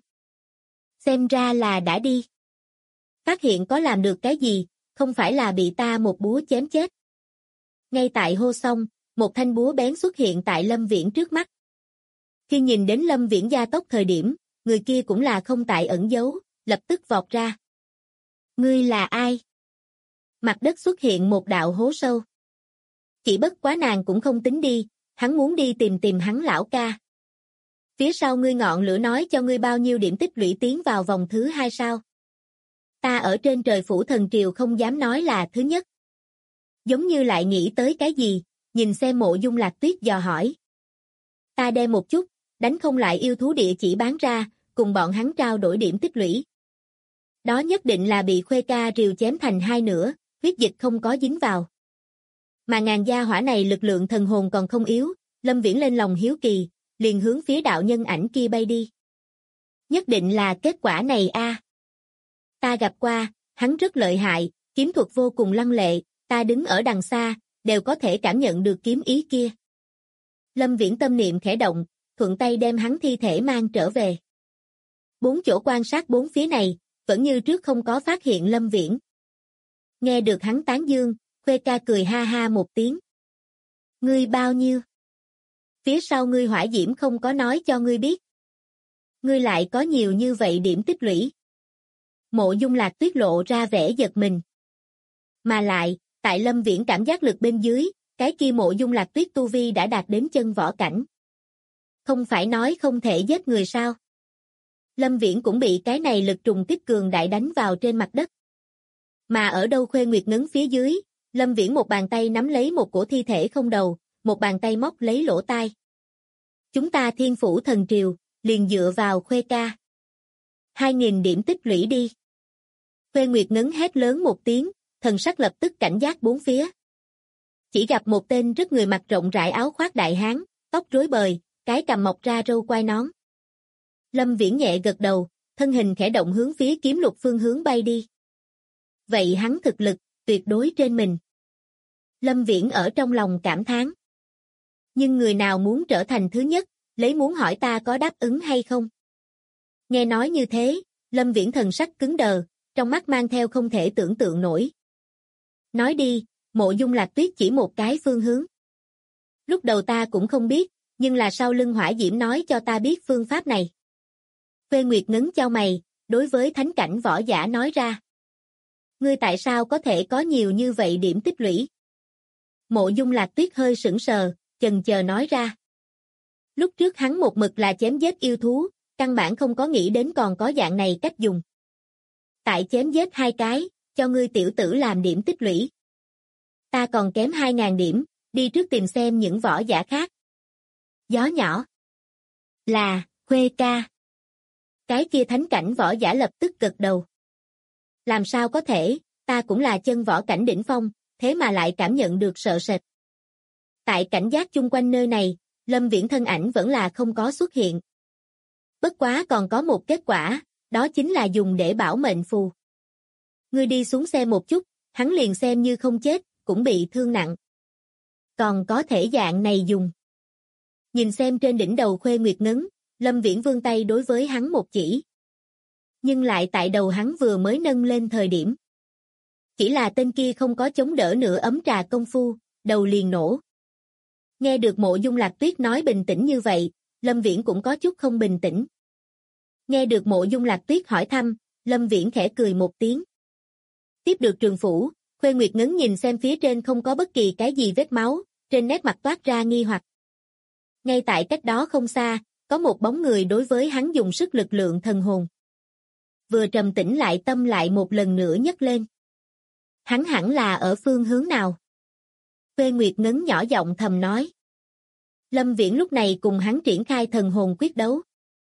Xem ra là đã đi. Phát hiện có làm được cái gì, không phải là bị ta một búa chém chết. Ngay tại hô xong, một thanh búa bén xuất hiện tại Lâm Viễn trước mắt. Khi nhìn đến Lâm Viễn gia tốc thời điểm, người kia cũng là không tại ẩn giấu, lập tức vọt ra. Ngươi là ai? Mặt đất xuất hiện một đạo hố sâu. Chỉ bất quá nàng cũng không tính đi, hắn muốn đi tìm hắn lão ca. Phía sau ngươi ngọn lửa nói cho ngươi bao nhiêu điểm tích lũy tiến vào vòng thứ 2 sao? Ta ở trên trời phủ thần triều không dám nói là thứ nhất. Giống như lại nghĩ tới cái gì, nhìn xem Mộ Dung Lạc Tuyết dò hỏi. Ta đem một chút, đánh không lại yêu thú địa chỉ bán ra, cùng bọn hắn trao đổi điểm tích lũy. Đó nhất định là bị Khuê Ca rìu chém thành 2 nửa, huyết dịch không có dính vào. Mà ngàn gia hỏa này lực lượng thần hồn còn không yếu, Lâm Viễn lên lòng hiếu kỳ, liền hướng phía đạo nhân ảnh kia bay đi. Nhất định là kết quả này a. Ta gặp qua, hắn rất lợi hại, kiếm thuật vô cùng lăng lệ, ta đứng ở đằng xa, đều có thể cảm nhận được kiếm ý kia. Lâm Viễn tâm niệm khẽ động, thuận tay đem hắn thi thể mang trở về. 4 chỗ quan sát 4 phía này, vẫn như trước không có phát hiện Lâm Viễn. Nghe được hắn tán dương, Khuê ca cười ha ha một tiếng. Ngươi bao nhiêu? Phía sau ngươi hỏa diễm không có nói cho ngươi biết. Ngươi lại có nhiều như vậy điểm tích lũy. Mộ Dung Lạc Tuyết lộ ra vẻ giật mình. Mà lại, tại Lâm Viễn cảm giác lực bên dưới, cái kia Mộ Dung Lạc Tuyết tu vi đã đạt đến chân võ cảnh. Không phải nói không thể giết người sao? Lâm Viễn cũng bị cái này lực trùng kích cường đại đánh vào trên mặt đất. Mà ở đâu Khuê Nguyệt Ngấn phía dưới, Lâm Viễn một bàn tay nắm lấy một cổ thi thể không đầu, một bàn tay móc lấy lỗ tai. Chúng ta Thiên Phủ Thần Triều, liền dựa vào Khuê ca. 2.000 điểm tích lũy đi. Khuê Nguyệt Ngấn hét lớn một tiếng, thần sắc lập tức cảnh giác bốn phía. Chỉ gặp một tên rất người mặc rộng rãi áo khoác đại hán, tóc rối bời, cái cằm mọc ra râu quai nón. Lâm Viễn nhẹ gật đầu, thân hình khẽ động hướng phía kiếm lục phương hướng bay đi. Vậy hắn thực lực, tuyệt đối trên mình. Lâm Viễn ở trong lòng cảm thán. Nhưng người nào muốn trở thành thứ nhất, lấy muốn hỏi ta có đáp ứng hay không? Nghe nói như thế, Lâm Viễn thần sắc cứng đờ, trong mắt mang theo không thể tưởng tượng nổi. Nói đi, Mộ Dung Lạc Tuyết chỉ một cái phương hướng. Lúc đầu ta cũng không biết, nhưng là sau lưng hỏa diễm nói cho ta biết phương pháp này. Khuê Nguyệt Ngấn chau mày, đối với thánh cảnh võ giả nói ra. Ngươi tại sao có thể có nhiều như vậy điểm tích lũy? Mộ Dung Lạc Tuyết hơi sững sờ, chần chờ nói ra. Lúc trước hắn một mực là chém giết yêu thú, căn bản không có nghĩ đến còn có dạng này cách dùng. Tại chém giết 2 cái, cho ngươi tiểu tử làm điểm tích lũy. Ta còn kém 2.000 điểm, đi trước tìm xem những võ giả khác. Gió nhỏ. Là, Khuê ca. Cái kia thánh cảnh võ giả lập tức gật đầu. Làm sao có thể, ta cũng là chân võ cảnh đỉnh phong, thế mà lại cảm nhận được sợ sệt. Tại cảnh giác chung quanh nơi này, Lâm Viễn thân ảnh vẫn là không có xuất hiện. Bất quá còn có một kết quả, đó chính là dùng để bảo mệnh phù. Ngươi đi xuống xe một chút, hắn liền xem như không chết, cũng bị thương nặng. Còn có thể dạng này dùng. Nhìn xem trên đỉnh đầu Khuê Nguyệt Ngấn, Lâm Viễn vươn tay đối với hắn một chỉ. Nhưng lại tại đầu hắn vừa mới nâng lên thời điểm. Chỉ là tên kia không có chống đỡ nửa ấm trà công phu, đầu liền nổ. Nghe được Mộ Dung Lạc Tuyết nói bình tĩnh như vậy, Lâm Viễn cũng có chút không bình tĩnh. Nghe được Mộ Dung Lạc Tuyết hỏi thăm, Lâm Viễn khẽ cười một tiếng. Tiếp được trường phủ, Khuê Nguyệt Ngấn nhìn xem phía trên không có bất kỳ cái gì vết máu, trên nét mặt toát ra nghi hoặc. Ngay tại cách đó không xa, có một bóng người đối với hắn dùng sức lực lượng thần hồn. Vừa trầm tĩnh lại tâm lại một lần nữa nhấc lên. Hắn hẳn là ở phương hướng nào? Khuê Nguyệt Ngấn nhỏ giọng thầm nói. Lâm Viễn lúc này cùng hắn triển khai thần hồn quyết đấu.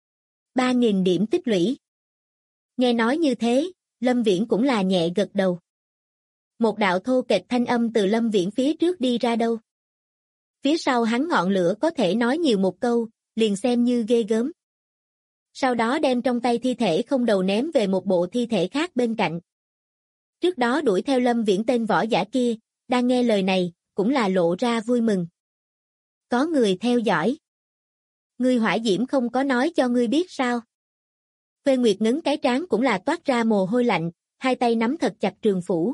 3.000 điểm tích lũy. Nghe nói như thế, Lâm Viễn cũng là nhẹ gật đầu. Một đạo thô kệch thanh âm từ Lâm Viễn phía trước đi ra đâu. Phía sau hắn ngọn lửa có thể nói nhiều một câu, liền xem như ghê gớm. Sau đó đem trong tay thi thể không đầu ném về một bộ thi thể khác bên cạnh. Trước đó đuổi theo Lâm Viễn tên võ giả kia, đang nghe lời này, cũng là lộ ra vui mừng. Có người theo dõi. Ngươi hỏa diễm không có nói cho ngươi biết sao? Khuê Nguyệt Ngấn cái trán cũng là toát ra mồ hôi lạnh, hai tay nắm thật chặt trường phủ.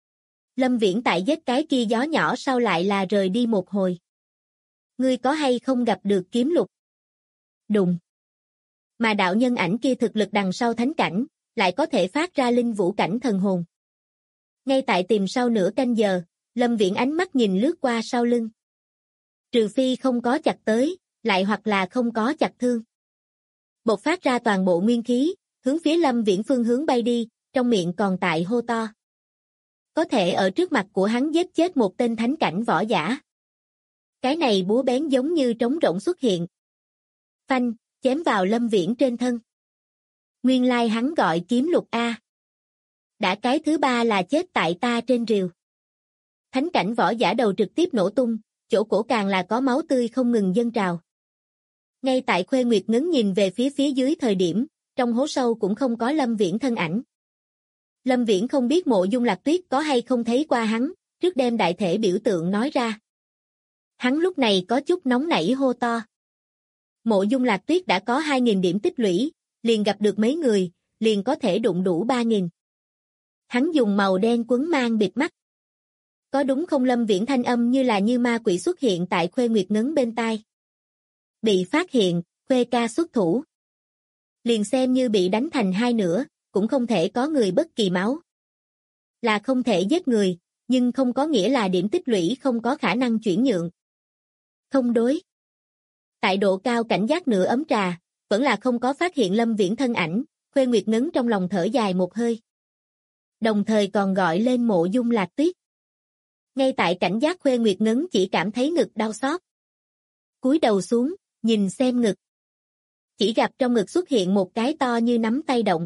Lâm Viễn tại giết cái kia gió nhỏ sau lại là rời đi một hồi. Ngươi có hay không gặp được kiếm lục? Đùng. Mà đạo nhân ảnh kia thực lực đằng sau thánh cảnh, lại có thể phát ra linh vũ cảnh thần hồn. Ngay tại tìm sau nửa canh giờ, Lâm Viễn ánh mắt nhìn lướt qua sau lưng. Trừ phi không có chặt tới, lại hoặc là không có chặt thương. Bộc phát ra toàn bộ nguyên khí, hướng phía Lâm Viễn phương hướng bay đi, trong miệng còn tại hô to. Có thể ở trước mặt của hắn giết chết một tên thánh cảnh võ giả. Cái này búa bén giống như trống rỗng xuất hiện. Phanh, chém vào Lâm Viễn trên thân. Nguyên lai hắn gọi kiếm lục A. Đã cái thứ ba là chết tại ta trên rìu. Thánh cảnh võ giả đầu trực tiếp nổ tung, chỗ cổ càng là có máu tươi không ngừng dâng trào. Ngay tại Khuê Nguyệt Ngấn nhìn về phía dưới thời điểm, trong hố sâu cũng không có Lâm Viễn thân ảnh. Lâm Viễn không biết Mộ Dung Lạc Tuyết có hay không thấy qua hắn, trước đem đại thể biểu tượng nói ra. Hắn lúc này có chút nóng nảy hô to. Mộ Dung Lạc Tuyết đã có 2.000 điểm tích lũy, liền gặp được mấy người, liền có thể đụng đủ 3.000. Hắn dùng màu đen quấn mang bịt mắt. Có đúng không? Lâm Viễn thanh âm như là như ma quỷ xuất hiện tại Khuê Nguyệt Ngấn bên tai. Bị phát hiện, Khuê ca xuất thủ. Liền xem như bị đánh thành hai nửa, cũng không thể có người bất kỳ máu. Là không thể giết người, nhưng không có nghĩa là điểm tích lũy không có khả năng chuyển nhượng. Không đối. Tại độ cao cảnh giác nửa ấm trà, vẫn là không có phát hiện Lâm Viễn thân ảnh, Khuê Nguyệt Ngấn trong lòng thở dài một hơi. Đồng thời còn gọi lên Mộ Dung Lạc Tuyết. Ngay tại cảnh giác Khuê Nguyệt Ngấn chỉ cảm thấy ngực đau xót. Cúi đầu xuống, nhìn xem ngực. Chỉ gặp trong ngực xuất hiện một cái to như nắm tay động.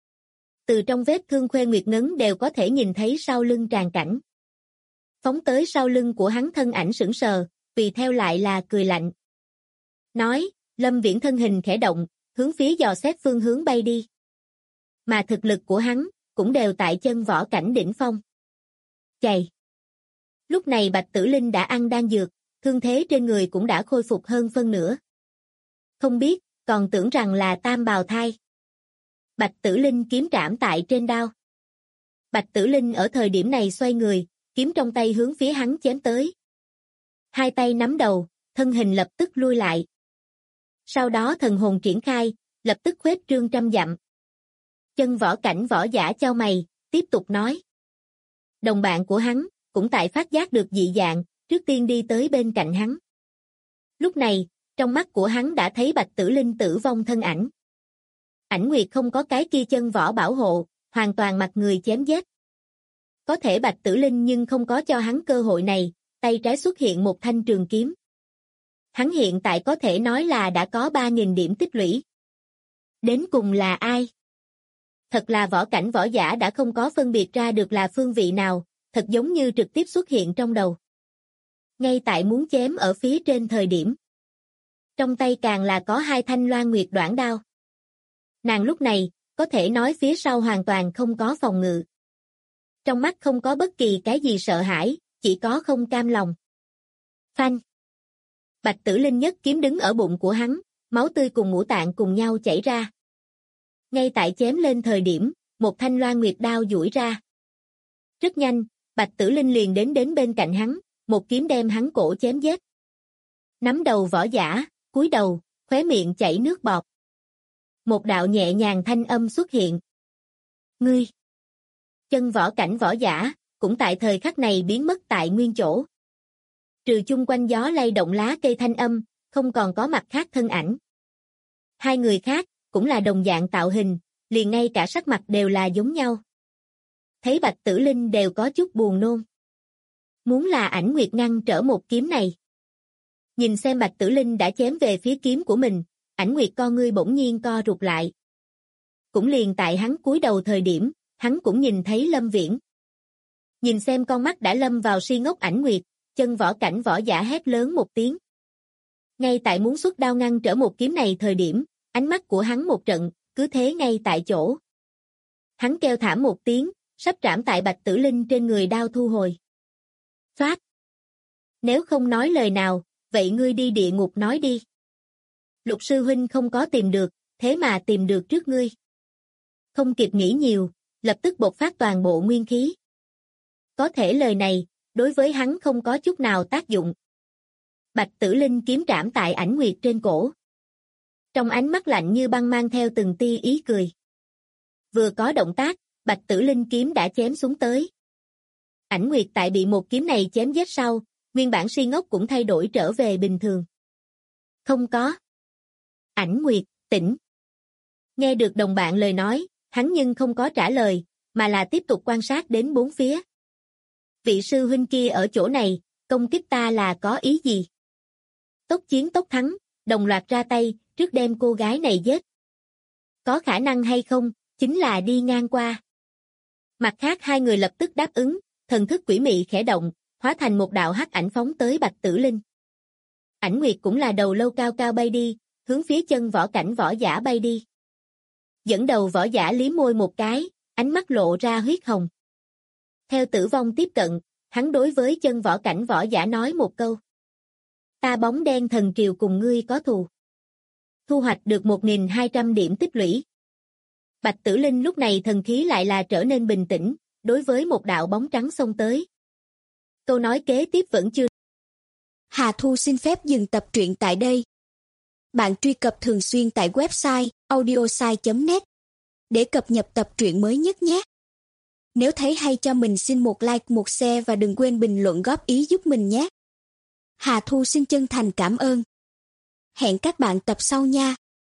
Từ trong vết thương Khuê Nguyệt Ngấn đều có thể nhìn thấy sau lưng tràn cảnh. Phóng tới sau lưng của hắn thân ảnh sững sờ, tùy theo lại là cười lạnh. Nói, Lâm Viễn thân hình khẽ động, hướng phía dò xét phương hướng bay đi. Mà thực lực của hắn, cũng đều tại chân võ cảnh đỉnh phong. Chày! Lúc này Bạch Tử Linh đã ăn đan dược, thương thế trên người cũng đã khôi phục hơn phân nửa. Không biết, còn tưởng rằng là tam bào thai. Bạch Tử Linh kiếm trảm tại trên đao. Bạch Tử Linh ở thời điểm này xoay người, kiếm trong tay hướng phía hắn chém tới. Hai tay nắm đầu, thân hình lập tức lui lại. Sau đó thần hồn triển khai, lập tức khuếch trương trăm dặm. Chân võ cảnh võ giả chau mày, tiếp tục nói. Đồng bạn của hắn, cũng tại phát giác được dị dạng, trước tiên đi tới bên cạnh hắn. Lúc này, trong mắt của hắn đã thấy Bạch Tử Linh tử vong thân ảnh. Ảnh Nguyệt không có cái kia chân võ bảo hộ, hoàn toàn mặc người chém giết. Có thể Bạch Tử Linh nhưng không có cho hắn cơ hội này, tay trái xuất hiện một thanh trường kiếm. Hắn hiện tại có thể nói là đã có 3.000 điểm tích lũy. Đến cùng là ai? Thật là võ cảnh võ giả đã không có phân biệt ra được là phương vị nào, thật giống như trực tiếp xuất hiện trong đầu. Ngay tại muốn chém ở phía trên thời điểm. Trong tay càng là có 2 thanh Loan Nguyệt đoản đao. Nàng lúc này, có thể nói phía sau hoàn toàn không có phòng ngự. Trong mắt không có bất kỳ cái gì sợ hãi, chỉ có không cam lòng. Phanh! Bạch Tử Linh nhất kiếm đứng ở bụng của hắn, máu tươi cùng ngũ tạng cùng nhau chảy ra. Ngay tại chém lên thời điểm, một thanh Loan Nguyệt đao duỗi ra. Rất nhanh, Bạch Tử Linh liền đến bên cạnh hắn, một kiếm đem hắn cổ chém giết. Nắm đầu võ giả, cúi đầu, khóe miệng chảy nước bọt. Một đạo nhẹ nhàng thanh âm xuất hiện. Ngươi! Chân võ cảnh võ giả, cũng tại thời khắc này biến mất tại nguyên chỗ. Trừ chung quanh gió lay động lá cây thanh âm, không còn có mặt khác thân ảnh. Hai người khác, cũng là đồng dạng tạo hình, liền ngay cả sắc mặt đều là giống nhau. Thấy Bạch Tử Linh đều có chút buồn nôn. Muốn là Ảnh Nguyệt ngăn trở một kiếm này. Nhìn xem Bạch Tử Linh đã chém về phía kiếm của mình, Ảnh Nguyệt con ngươi bỗng nhiên co rụt lại. Cũng liền tại hắn cúi đầu thời điểm, hắn cũng nhìn thấy Lâm Viễn. Nhìn xem con mắt đã lâm vào si ngốc Ảnh Nguyệt, chân võ cảnh võ giả hét lớn một tiếng. Ngay tại muốn xuất đao ngăn trở một kiếm này thời điểm, ánh mắt của hắn một trận, cứ thế ngay tại chỗ. Hắn kêu thảm một tiếng, sắp trảm tại Bạch Tử Linh trên người đao thu hồi. Phát! Nếu không nói lời nào, vậy ngươi đi địa ngục nói đi. Lục sư huynh không có tìm được, thế mà tìm được trước ngươi. Không kịp nghĩ nhiều, lập tức bộc phát toàn bộ nguyên khí. Có thể lời này, đối với hắn không có chút nào tác dụng. Bạch Tử Linh kiếm trảm tại Ảnh Nguyệt trên cổ. Trong ánh mắt lạnh như băng mang theo từng tia ý cười. Vừa có động tác, Bạch Tử Linh kiếm đã chém xuống tới. Ảnh Nguyệt tại bị một kiếm này chém giết sau, nguyên bản si ngốc cũng thay đổi trở về bình thường. Không có. Ảnh Nguyệt, tỉnh. Nghe được đồng bạn lời nói, hắn nhưng không có trả lời, mà là tiếp tục quan sát đến bốn phía. Vị sư huynh kia ở chỗ này, công kích ta là có ý gì? Tốc chiến tốc thắng, đồng loạt ra tay, trước đem cô gái này giết. Có khả năng hay không, chính là đi ngang qua. Mặt khác hai người lập tức đáp ứng, thần thức quỷ mị khẽ động, hóa thành một đạo hắc ảnh phóng tới Bạch Tử Linh. Ảnh Nguyệt cũng là đầu lâu cao cao bay đi, hướng phía chân võ cảnh võ giả bay đi. Dẫn đầu võ giả liếm môi một cái, ánh mắt lộ ra huyết hồng. Theo tử vong tiếp cận, hắn đối với chân võ cảnh võ giả nói một câu. Ta bóng đen thần triều cùng ngươi có thù. Thu hoạch được 1.200 điểm tích lũy. Bạch Tử Linh lúc này thần khí lại là trở nên bình tĩnh, đối với một đạo bóng trắng xông tới. Câu nói kế tiếp vẫn chưa. Hà Thu xin phép dừng tập truyện tại đây. Bạn truy cập thường xuyên tại website audiosai.net để cập nhật tập truyện mới nhất nhé. Nếu thấy hay cho mình xin một like, một share và đừng quên bình luận góp ý giúp mình nhé. Hà Thu xin chân thành cảm ơn. Hẹn các bạn tập sau nha.